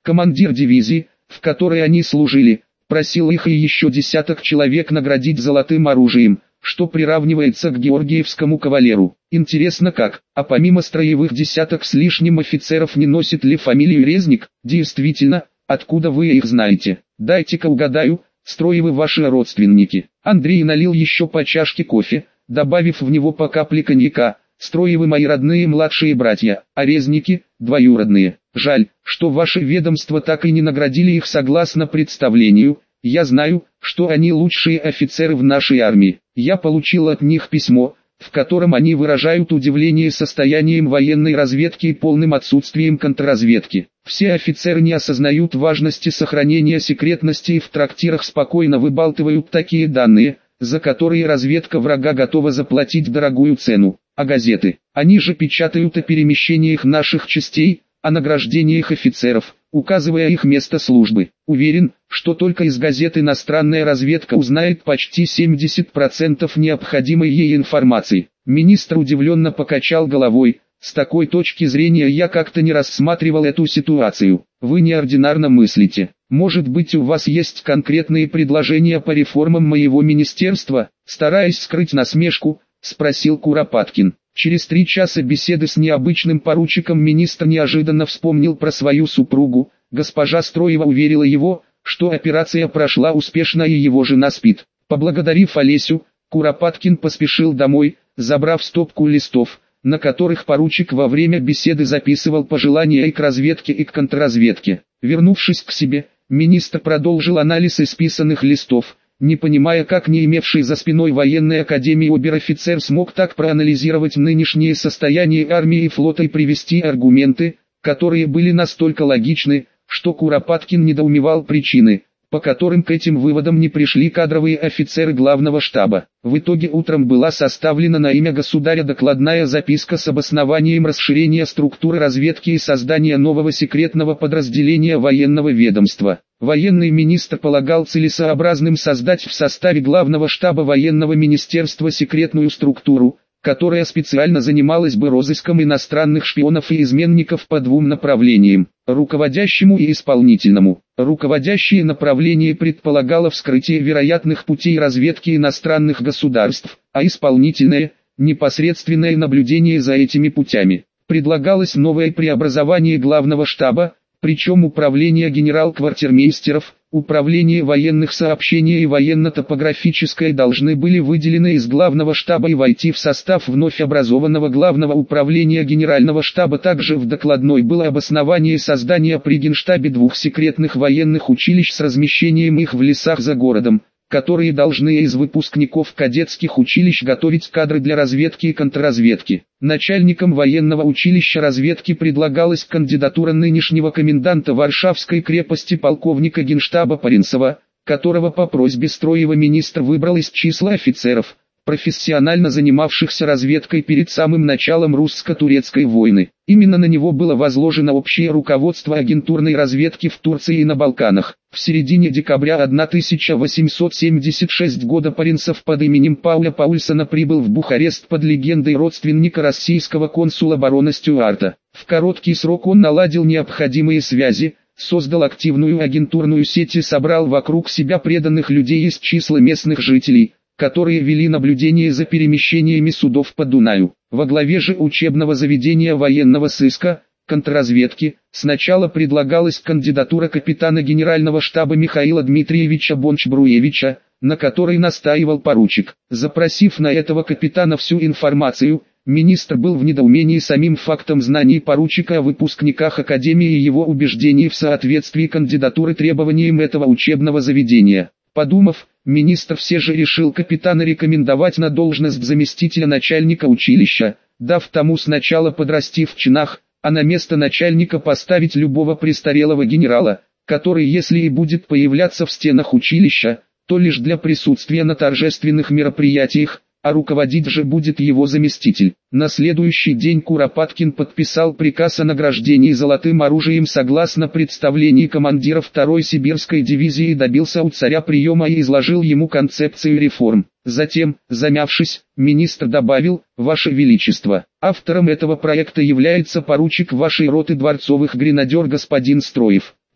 A: Командир дивизии, в которой они служили, просил их и еще десяток человек наградить золотым оружием, что приравнивается к георгиевскому кавалеру. Интересно как, а помимо строевых десяток с лишним офицеров не носит ли фамилию Резник? Действительно, откуда вы их знаете? Дайте-ка угадаю, строевы ваши родственники. Андрей налил еще по чашке кофе, добавив в него по капле коньяка. Строевы мои родные младшие братья, а Резники – двоюродные. Жаль, что ваше ведомство так и не наградили их согласно представлению. Я знаю, что они лучшие офицеры в нашей армии. Я получил от них письмо, в котором они выражают удивление состоянием военной разведки и полным отсутствием контрразведки. Все офицеры не осознают важности сохранения секретности и в трактирах спокойно выбалтывают такие данные, за которые разведка врага готова заплатить дорогую цену. А газеты, они же печатают о перемещениях наших частей, о награждениях офицеров, указывая их место службы. Уверен, что только из газет иностранная разведка узнает почти семьдесят процентов необходимой ей информации. Министр удивленно покачал головой. С такой точки зрения я как-то не рассматривал эту ситуацию. Вы неординарно мыслите. Может быть, у вас есть конкретные предложения по реформам моего министерства? Стараясь скрыть насмешку, спросил Куропаткин. Через три часа беседы с необычным поручиком министр неожиданно вспомнил про свою супругу. Госпожа Строева уверила его, что операция прошла успешно и его жена спит. Поблагодарив Олесю, Куропаткин поспешил домой, забрав стопку листов, на которых поручик во время беседы записывал пожелания и к разведке, и к контрразведке. Вернувшись к себе, министр продолжил анализ исписанных листов, не понимая, как не имевший за спиной военной академии обер-офицер смог так проанализировать нынешнее состояние армии и флота и привести аргументы, которые были настолько логичны, что Куропаткин недоумевал причины, по которым к этим выводам не пришли кадровые офицеры главного штаба. В итоге утром была составлена на имя государя докладная записка с обоснованием расширения структуры разведки и создания нового секретного подразделения военного ведомства. Военный министр полагал целесообразным создать в составе главного штаба военного министерства секретную структуру, которая специально занималась бы розыском иностранных шпионов и изменников по двум направлениям – руководящему и исполнительному. Руководящее направление предполагало вскрытие вероятных путей разведки иностранных государств, а исполнительное – непосредственное наблюдение за этими путями. Предлагалось новое преобразование главного штаба, причем управление генерал-квартирмейстеров, управление военных сообщений и военно-топографическое должны были выделены из главного штаба и войти в состав вновь образованного главного управления генерального штаба. Также в докладной было обоснование создания при Генштабе двух секретных военных училищ с размещением их в лесах за городом, которые должны из выпускников кадетских училищ готовить кадры для разведки и контрразведки. Начальником военного училища разведки предлагалась кандидатура нынешнего коменданта Варшавской крепости полковника Генштаба Паринцева, которого по просьбе Строева министр выбрал из числа офицеров, профессионально занимавшихся разведкой перед самым началом русско-турецкой войны. Именно на него было возложено общее руководство агентурной разведки в Турции и на Балканах. В середине декабря тысяча восемьсот семьдесят шестого года Паринцев под именем Пауля Паульсона прибыл в Бухарест под легендой родственника российского консула барона Стюарта. В короткий срок он наладил необходимые связи, создал активную агентурную сеть и собрал вокруг себя преданных людей из числа местных жителей, которые вели наблюдение за перемещениями судов по Дунаю. Во главе же учебного заведения военного сыска, контрразведки, сначала предлагалась кандидатура капитана генерального штаба Михаила Дмитриевича Бонч-Бруевича, на которой настаивал поручик. Запросив на этого капитана всю информацию, министр был в недоумении самим фактом знаний поручика о выпускниках академии и его убеждений в соответствии кандидатуры требованиям этого учебного заведения. Подумав, министр все же решил капитана рекомендовать на должность заместителя начальника училища, дав тому сначала подрасти в чинах, а на место начальника поставить любого престарелого генерала, который, если и будет появляться в стенах училища, то лишь для присутствия на торжественных мероприятиях, а руководить же будет его заместитель. На следующий день Куропаткин подписал приказ о награждении золотым оружием согласно представлению командира второй сибирской дивизии и добился у царя приема и изложил ему концепцию реформ. Затем, замявшись, министр добавил: «Ваше Величество, автором этого проекта является поручик вашей роты дворцовых гренадер господин Строев.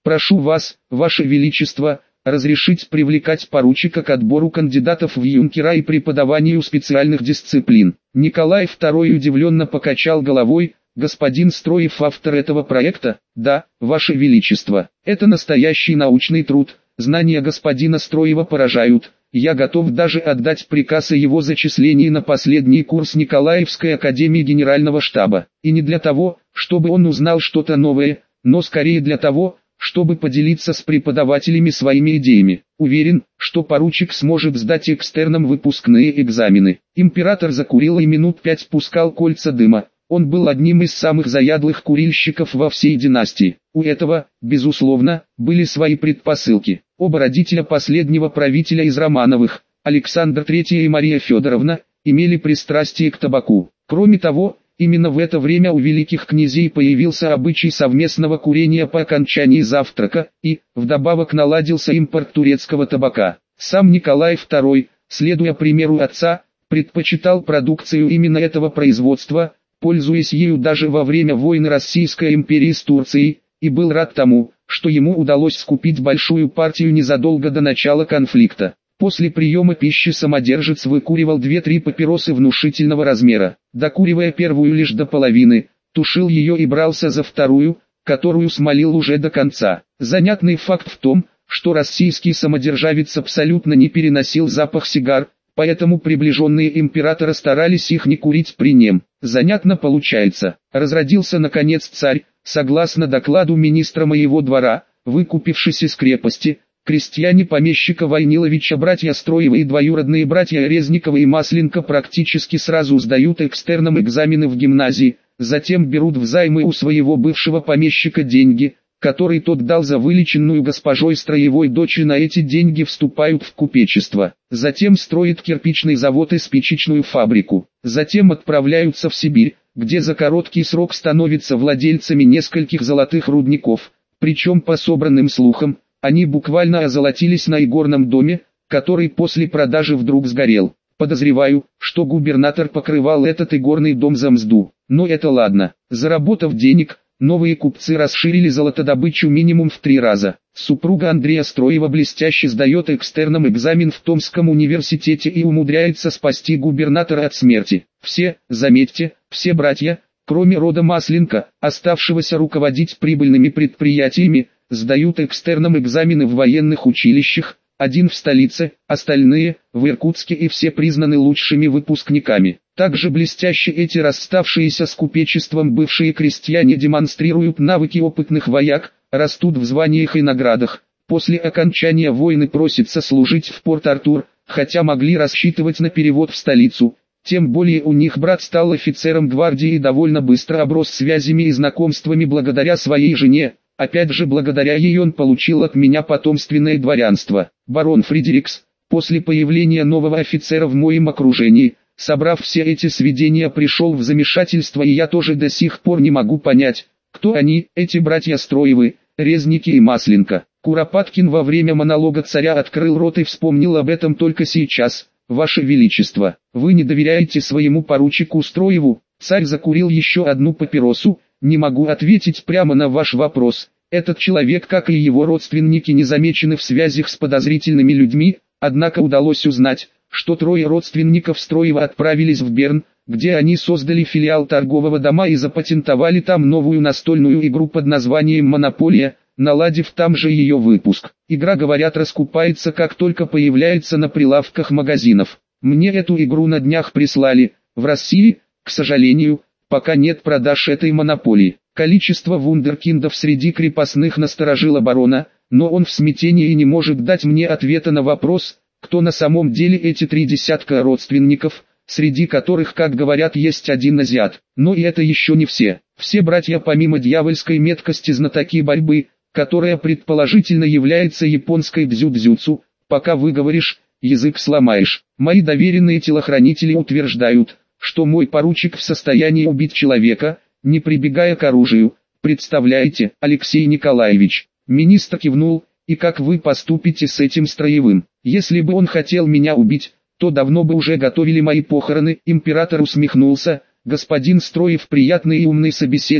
A: Прошу вас, ваше величество, разрешить привлекать поручика к отбору кандидатов в юнкера и преподаванию специальных дисциплин. Николай второй удивленно покачал головой. Господин Строев автор этого проекта? Да, ваше величество. Это настоящий научный труд. Знания господина Строева поражают. Я готов даже отдать приказ о его зачислении на последний курс Николаевской академии генерального штаба. И не для того, чтобы он узнал что-то новое, но скорее для того, чтобы поделиться с преподавателями своими идеями. Уверен, что поручик сможет сдать экстерном выпускные экзамены. Император закурил и минут пять пускал кольца дыма. Он был одним из самых заядлых курильщиков во всей династии. У этого, безусловно, были свои предпосылки. Оба родителя последнего правителя из Романовых, Александр третий и Мария Федоровна, имели пристрастие к табаку. Кроме того, именно в это время у великих князей появился обычай совместного курения по окончании завтрака, и, вдобавок, наладился импорт турецкого табака. Сам Николай второй, следуя примеру отца, предпочитал продукцию именно этого производства, пользуясь ею даже во время войны Российской империи с Турцией, и был рад тому, что ему удалось скупить большую партию незадолго до начала конфликта. После приема пищи самодержец выкуривал две-три папиросы внушительного размера. Докуривая первую лишь до половины, тушил ее и брался за вторую, которую смолил уже до конца. Занятный факт в том, что российский самодержавец абсолютно не переносил запах сигар, поэтому приближенные императора старались их не курить при нем. Занятно получается. Разродился наконец царь, согласно докладу министра моего двора, выкупившись из крепости. Крестьяне помещика Войниловича, братья Строевы и двоюродные братья Резникова и Масленко практически сразу сдают экстерном экзамены в гимназии, затем берут взаймы у своего бывшего помещика деньги, который тот дал за вылеченную госпожой Строевой дочь, и на эти деньги вступают в купечество. Затем строят кирпичный завод и спичечную фабрику. Затем отправляются в Сибирь, где за короткий срок становятся владельцами нескольких золотых рудников, причем по собранным слухам, они буквально озолотились на игорном доме, который после продажи вдруг сгорел. Подозреваю, что губернатор покрывал этот игорный дом за мзду. Но это ладно. Заработав денег, новые купцы расширили золотодобычу минимум в три раза. Супруга Андрея Строева блестяще сдает экстерном экзамен в Томском университете и умудряется спасти губернатора от смерти. Все, заметьте, все братья, кроме рода Масленко, оставшегося руководить прибыльными предприятиями, сдают экстерном экзамены в военных училищах, один в столице, остальные – в Иркутске, и все признаны лучшими выпускниками. Также блестяще эти расставшиеся с купечеством бывшие крестьяне демонстрируют навыки опытных вояк, растут в званиях и наградах, после окончания войны просятся служить в Порт-Артур, хотя могли рассчитывать на перевод в столицу. Тем более у них брат стал офицером гвардии и довольно быстро оброс связями и знакомствами благодаря своей жене. Опять же благодаря ей он получил от меня потомственное дворянство. Барон Фредерикс, после появления нового офицера в моем окружении, собрав все эти сведения, пришел в замешательство, и я тоже до сих пор не могу понять, кто они, эти братья Строевы, Резники и Масленко. Куропаткин во время монолога царя открыл рот и вспомнил об этом только сейчас. Ваше Величество, вы не доверяете своему поручику Строеву? Царь закурил еще одну папиросу. Не могу ответить прямо на ваш вопрос. Этот человек, как и его родственники, не замечены в связях с подозрительными людьми, однако удалось узнать, что трое родственников Строева отправились в Берн, где они создали филиал торгового дома и запатентовали там новую настольную игру под названием «Монополия», наладив там же ее выпуск. Игра, говорят, раскупается, как только появляется на прилавках магазинов. Мне эту игру на днях прислали. В России, к сожалению, пока нет продаж этой монополии. Количество вундеркиндов среди крепостных насторожило барона, но он в смятении и не может дать мне ответа на вопрос, кто на самом деле эти три десятка родственников, среди которых, как говорят, есть один азиат. Но и это еще не все. Все братья помимо дьявольской меткости знатоки борьбы, которая предположительно является японской дзюдзюцу, пока выговоришь, язык сломаешь. Мои доверенные телохранители утверждают, что мой поручик в состоянии убить человека, не прибегая к оружию. Представляете, Алексей Николаевич? Министр кивнул. И как вы поступите с этим Строевым? Если бы он хотел меня убить, то давно бы уже готовили мои похороны. Император усмехнулся. Господин Строев приятный и умный собеседник,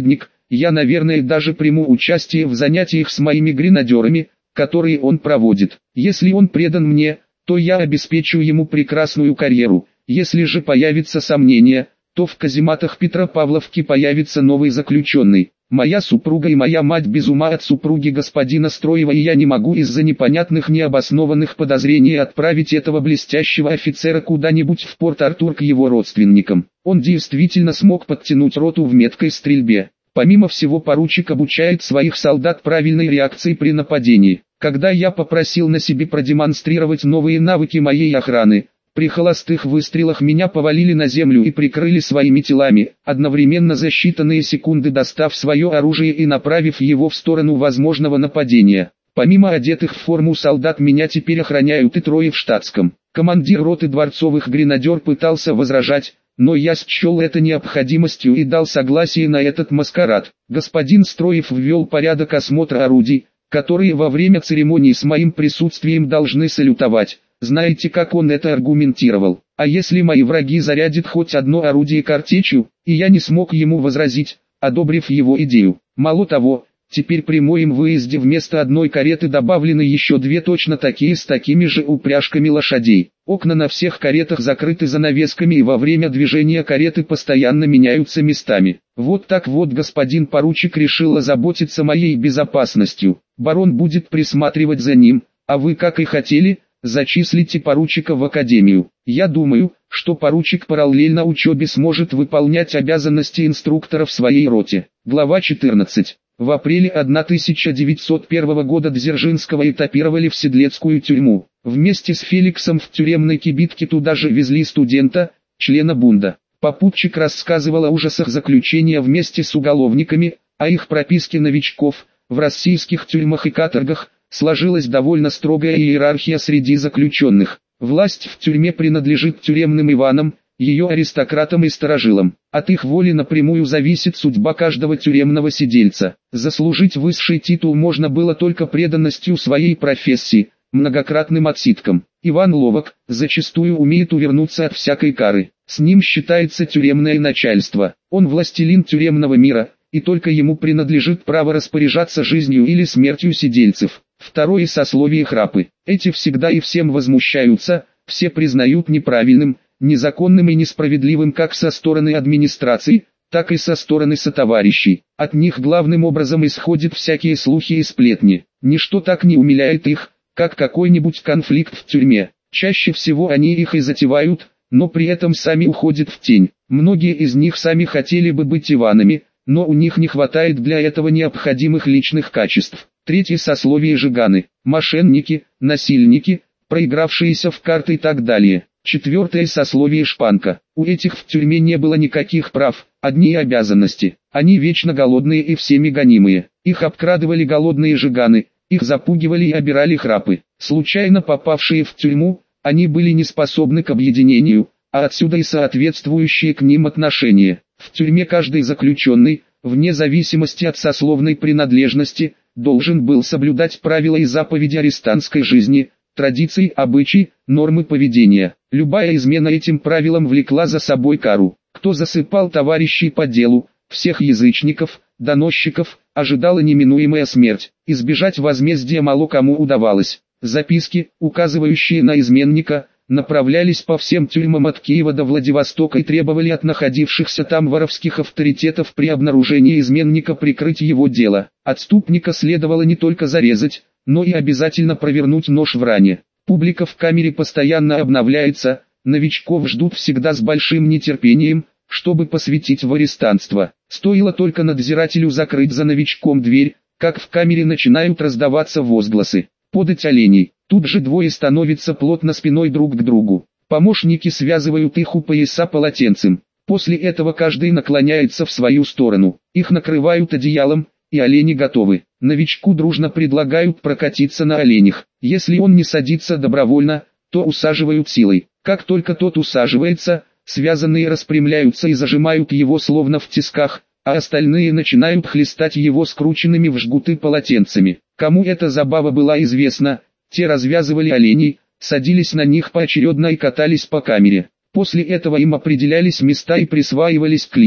A: я наверное даже приму участие в занятиях с моими гренадерами, которые он проводит. Если он предан мне, то я обеспечу ему прекрасную карьеру. Если же появится сомнение, то в казематах Петропавловки появится новый заключенный. Моя супруга и моя мать без ума от супруги господина Строева, и я не могу из-за непонятных необоснованных подозрений отправить этого блестящего офицера куда-нибудь в Порт-Артур к его родственникам. Он действительно смог подтянуть роту в меткой стрельбе. Помимо всего, поручик обучает своих солдат правильной реакции при нападении. Когда я попросил на себе продемонстрировать новые навыки моей охраны, при холостых выстрелах меня повалили на землю и прикрыли своими телами, одновременно за считанные секунды достав свое оружие и направив его в сторону возможного нападения. Помимо одетых в форму солдат меня теперь охраняют и трое в штатском. Командир роты дворцовых гренадер пытался возражать, но я счел это необходимостью и дал согласие на этот маскарад. Господин Строев ввел порядок осмотра орудий, которые во время церемонии с моим присутствием должны салютовать. Знаете, как он это аргументировал? А если мои враги зарядят хоть одно орудие картечью, и я не смог ему возразить, одобрив его идею? Мало того, теперь при моем выезде вместо одной кареты добавлены еще две точно такие с такими же упряжками лошадей. Окна на всех каретах закрыты занавесками, и во время движения кареты постоянно меняются местами. Вот так вот господин поручик решил озаботиться моей безопасностью. Барон будет присматривать за ним, а вы, как и хотели, зачислите поручика в академию. Я думаю, что поручик параллельно учебе сможет выполнять обязанности инструктора в своей роте. Глава четырнадцать. В апреле тысяча девятьсот первого года Дзержинского этапировали в Седлецкую тюрьму. Вместе с Феликсом в тюремной кибитке туда же везли студента, члена бунда. Попутчик рассказывал о ужасах заключения вместе с уголовниками, о их прописке новичков. В российских тюрьмах и каторгах сложилась довольно строгая иерархия среди заключенных. Власть в тюрьме принадлежит тюремным Иванам, ее аристократам и старожилам. От их воли напрямую зависит судьба каждого тюремного сидельца. Заслужить высший титул можно было только преданностью своей профессии, многократным отсидком. Иван ловок, зачастую умеет увернуться от всякой кары. С ним считается тюремное начальство. Он властелин тюремного мира, и только ему принадлежит право распоряжаться жизнью или смертью сидельцев. Второе сословие храпы. Эти всегда и всем возмущаются, все признают неправильным, незаконным и несправедливым как со стороны администрации, так и со стороны сотоварищей. От них главным образом исходят всякие слухи и сплетни. Ничто так не умиляет их, как какой-нибудь конфликт в тюрьме. Чаще всего они их и затевают, но при этом сами уходят в тень. Многие из них сами хотели бы быть Иванами, но у них не хватает для этого необходимых личных качеств. Третье сословие жиганы, мошенники, насильники, проигравшиеся в карты и так далее. Четвертое сословие шпанка. У этих в тюрьме не было никаких прав, одни обязанности. Они вечно голодные и всеми гонимые. Их обкрадывали голодные жиганы, их запугивали и обирали храпы. Случайно попавшие в тюрьму, они были не способны к объединению, а отсюда и соответствующие к ним отношения. В тюрьме каждый заключенный, вне зависимости от сословной принадлежности, должен был соблюдать правила и заповеди арестантской жизни, традиции, обычаи, нормы поведения. Любая измена этим правилам влекла за собой кару. Кто засыпал товарищей по делу, всех язычников, доносчиков, ожидала неминуемая смерть. Избежать возмездия мало кому удавалось. Записки, указывающие на изменника, направлялись по всем тюрьмам от Киева до Владивостока и требовали от находившихся там воровских авторитетов при обнаружении изменника прикрыть его дело. Отступника следовало не только зарезать, но и обязательно провернуть нож в ране. Публика в камере постоянно обновляется, новичков ждут всегда с большим нетерпением, чтобы посвятить в арестантство. Стоило только надзирателю закрыть за новичком дверь, как в камере начинают раздаваться возгласы. Подать оленей. Тут же двое становятся плотно спиной друг к другу. Помощники связывают их у пояса полотенцем. После этого каждый наклоняется в свою сторону. Их накрывают одеялом, и олени готовы. Новичку дружно предлагают прокатиться на оленях. Если он не садится добровольно, то усаживают силой. Как только тот усаживается, связанные распрямляются и зажимают его словно в тисках, а остальные начинают хлестать его скрученными в жгуты полотенцами. Кому эта забава была известна, те развязывали оленей, садились на них поочередно и катались по камере. После этого им определялись места и присваивались клички.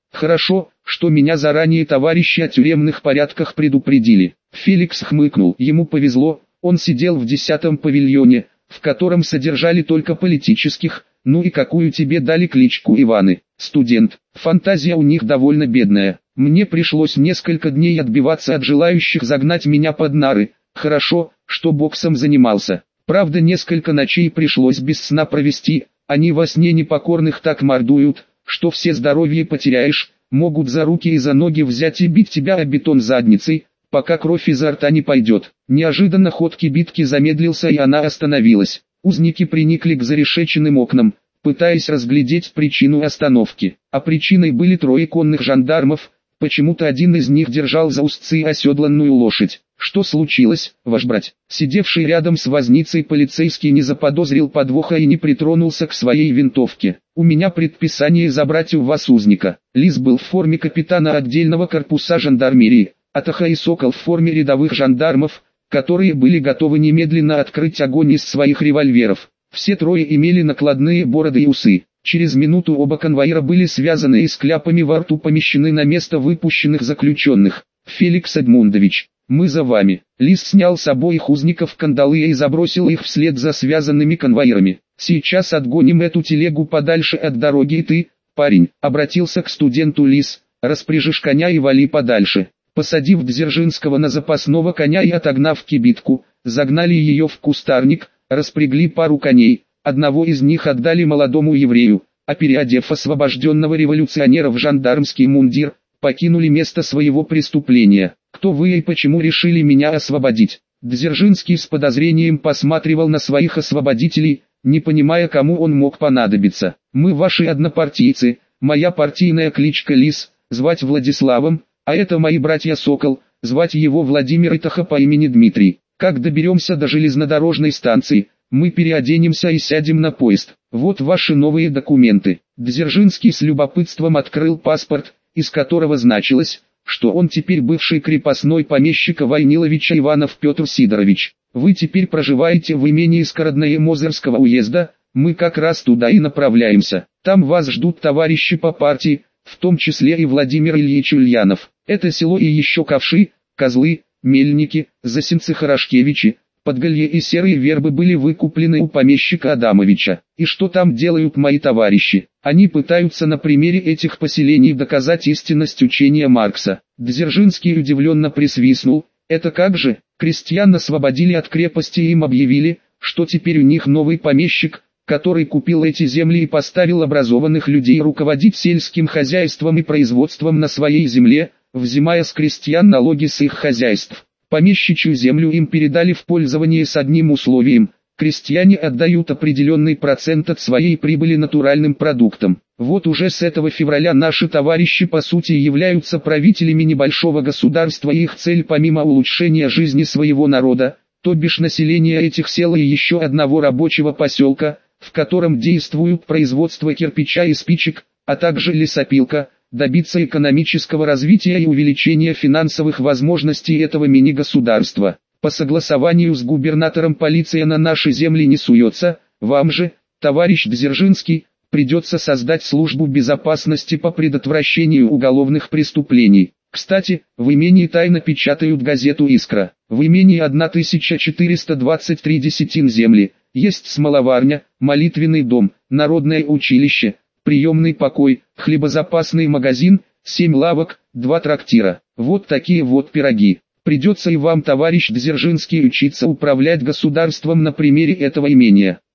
A: Хорошо, что меня заранее товарищи о тюремных порядках предупредили. Феликс хмыкнул. Ему повезло, он сидел в десятом павильоне, в котором содержали только политических. Ну и какую тебе дали кличку Иваны? Студент. Фантазия у них довольно бедная. Мне пришлось несколько дней отбиваться от желающих загнать меня под нары. Хорошо, что боксом занимался. Правда, несколько ночей пришлось без сна провести. Они во сне непокорных так мордуют, что все здоровье потеряешь. Могут за руки и за ноги взять и бить тебя о бетон задницей, пока кровь изо рта не пойдет. Неожиданно ход кибитки замедлился, и она остановилась. Узники приникли к зарешеченным окнам, пытаясь разглядеть причину остановки. А причиной были трое конных жандармов. Почему-то один из них держал за узцы оседланную лошадь. Что случилось, ваш брать? Сидевший рядом с возницей полицейский не заподозрил подвоха и не притронулся к своей винтовке. У меня предписание забрать у вас узника. Лис был в форме капитана отдельного корпуса жандармерии, а Таха и Сокол в форме рядовых жандармов, которые были готовы немедленно открыть огонь из своих револьверов. Все трое имели накладные бороды и усы. Через минуту оба конвоира были связаны и с кляпами во рту помещены на место выпущенных заключенных. «Феликс Эдмундович, мы за вами». Лис снял с обоих узников кандалы и забросил их вслед за связанными конвоирами. «Сейчас отгоним эту телегу подальше от дороги, и ты, парень», обратился к студенту Лис, «распряжешь коня и вали подальше». Посадив Дзержинского на запасного коня и отогнав кибитку, загнали ее в кустарник, распрягли пару коней. Одного из них отдали молодому еврею, а переодев освобожденного революционера в жандармский мундир, покинули место своего преступления. «Кто вы и почему решили меня освободить?» Дзержинский с подозрением посматривал на своих освободителей, не понимая, кому он мог понадобиться. «Мы ваши однопартийцы, моя партийная кличка Лис, звать Владиславом, а это мои братья Сокол, звать его Владимир и Таха по имени Дмитрий. Как доберемся до железнодорожной станции, мы переоденемся и сядем на поезд. Вот ваши новые документы». Дзержинский с любопытством открыл паспорт, из которого значилось, что он теперь бывший крепостной помещика Войниловича Иванов Петр Сидорович. «Вы теперь проживаете в имении Скородное Мозырского уезда, мы как раз туда и направляемся. Там вас ждут товарищи по партии, в том числе и Владимир Ильич Ульянов. Это село и еще ковши, козлы, мельники, засинцы-хорошкевичи, подголье и серые вербы были выкуплены у помещика Адамовича. И что там делают мои товарищи? Они пытаются на примере этих поселений доказать истинность учения Маркса». Дзержинский удивленно присвистнул. «Это как же? Крестьян освободили от крепости и им объявили, что теперь у них новый помещик, который купил эти земли и поставил образованных людей руководить сельским хозяйством и производством на своей земле, взимая с крестьян налоги с их хозяйств. Помещичью землю им передали в пользование с одним условием: крестьяне отдают определенный процент от своей прибыли натуральным продуктам. Вот уже с этого февраля наши товарищи по сути являются правителями небольшого государства, и их цель, помимо улучшения жизни своего народа, то бишь населения этих сел и еще одного рабочего поселка, в котором действуют производство кирпича и спичек, а также лесопилка, добиться экономического развития и увеличения финансовых возможностей этого мини-государства. По согласованию с губернатором полиция на наши земли не суется, вам же, товарищ Дзержинский, придется создать службу безопасности по предотвращению уголовных преступлений. Кстати, в имении тайно печатают газету «Искра». В имении тысяча четыреста двадцать три десятин земли, есть смоловарня, молитвенный дом, народное училище, приемный покой, хлебозапасный магазин, семь лавок, два трактира. Вот такие вот пироги. Придется и вам, товарищ Дзержинский, учиться управлять государством на примере этого имения.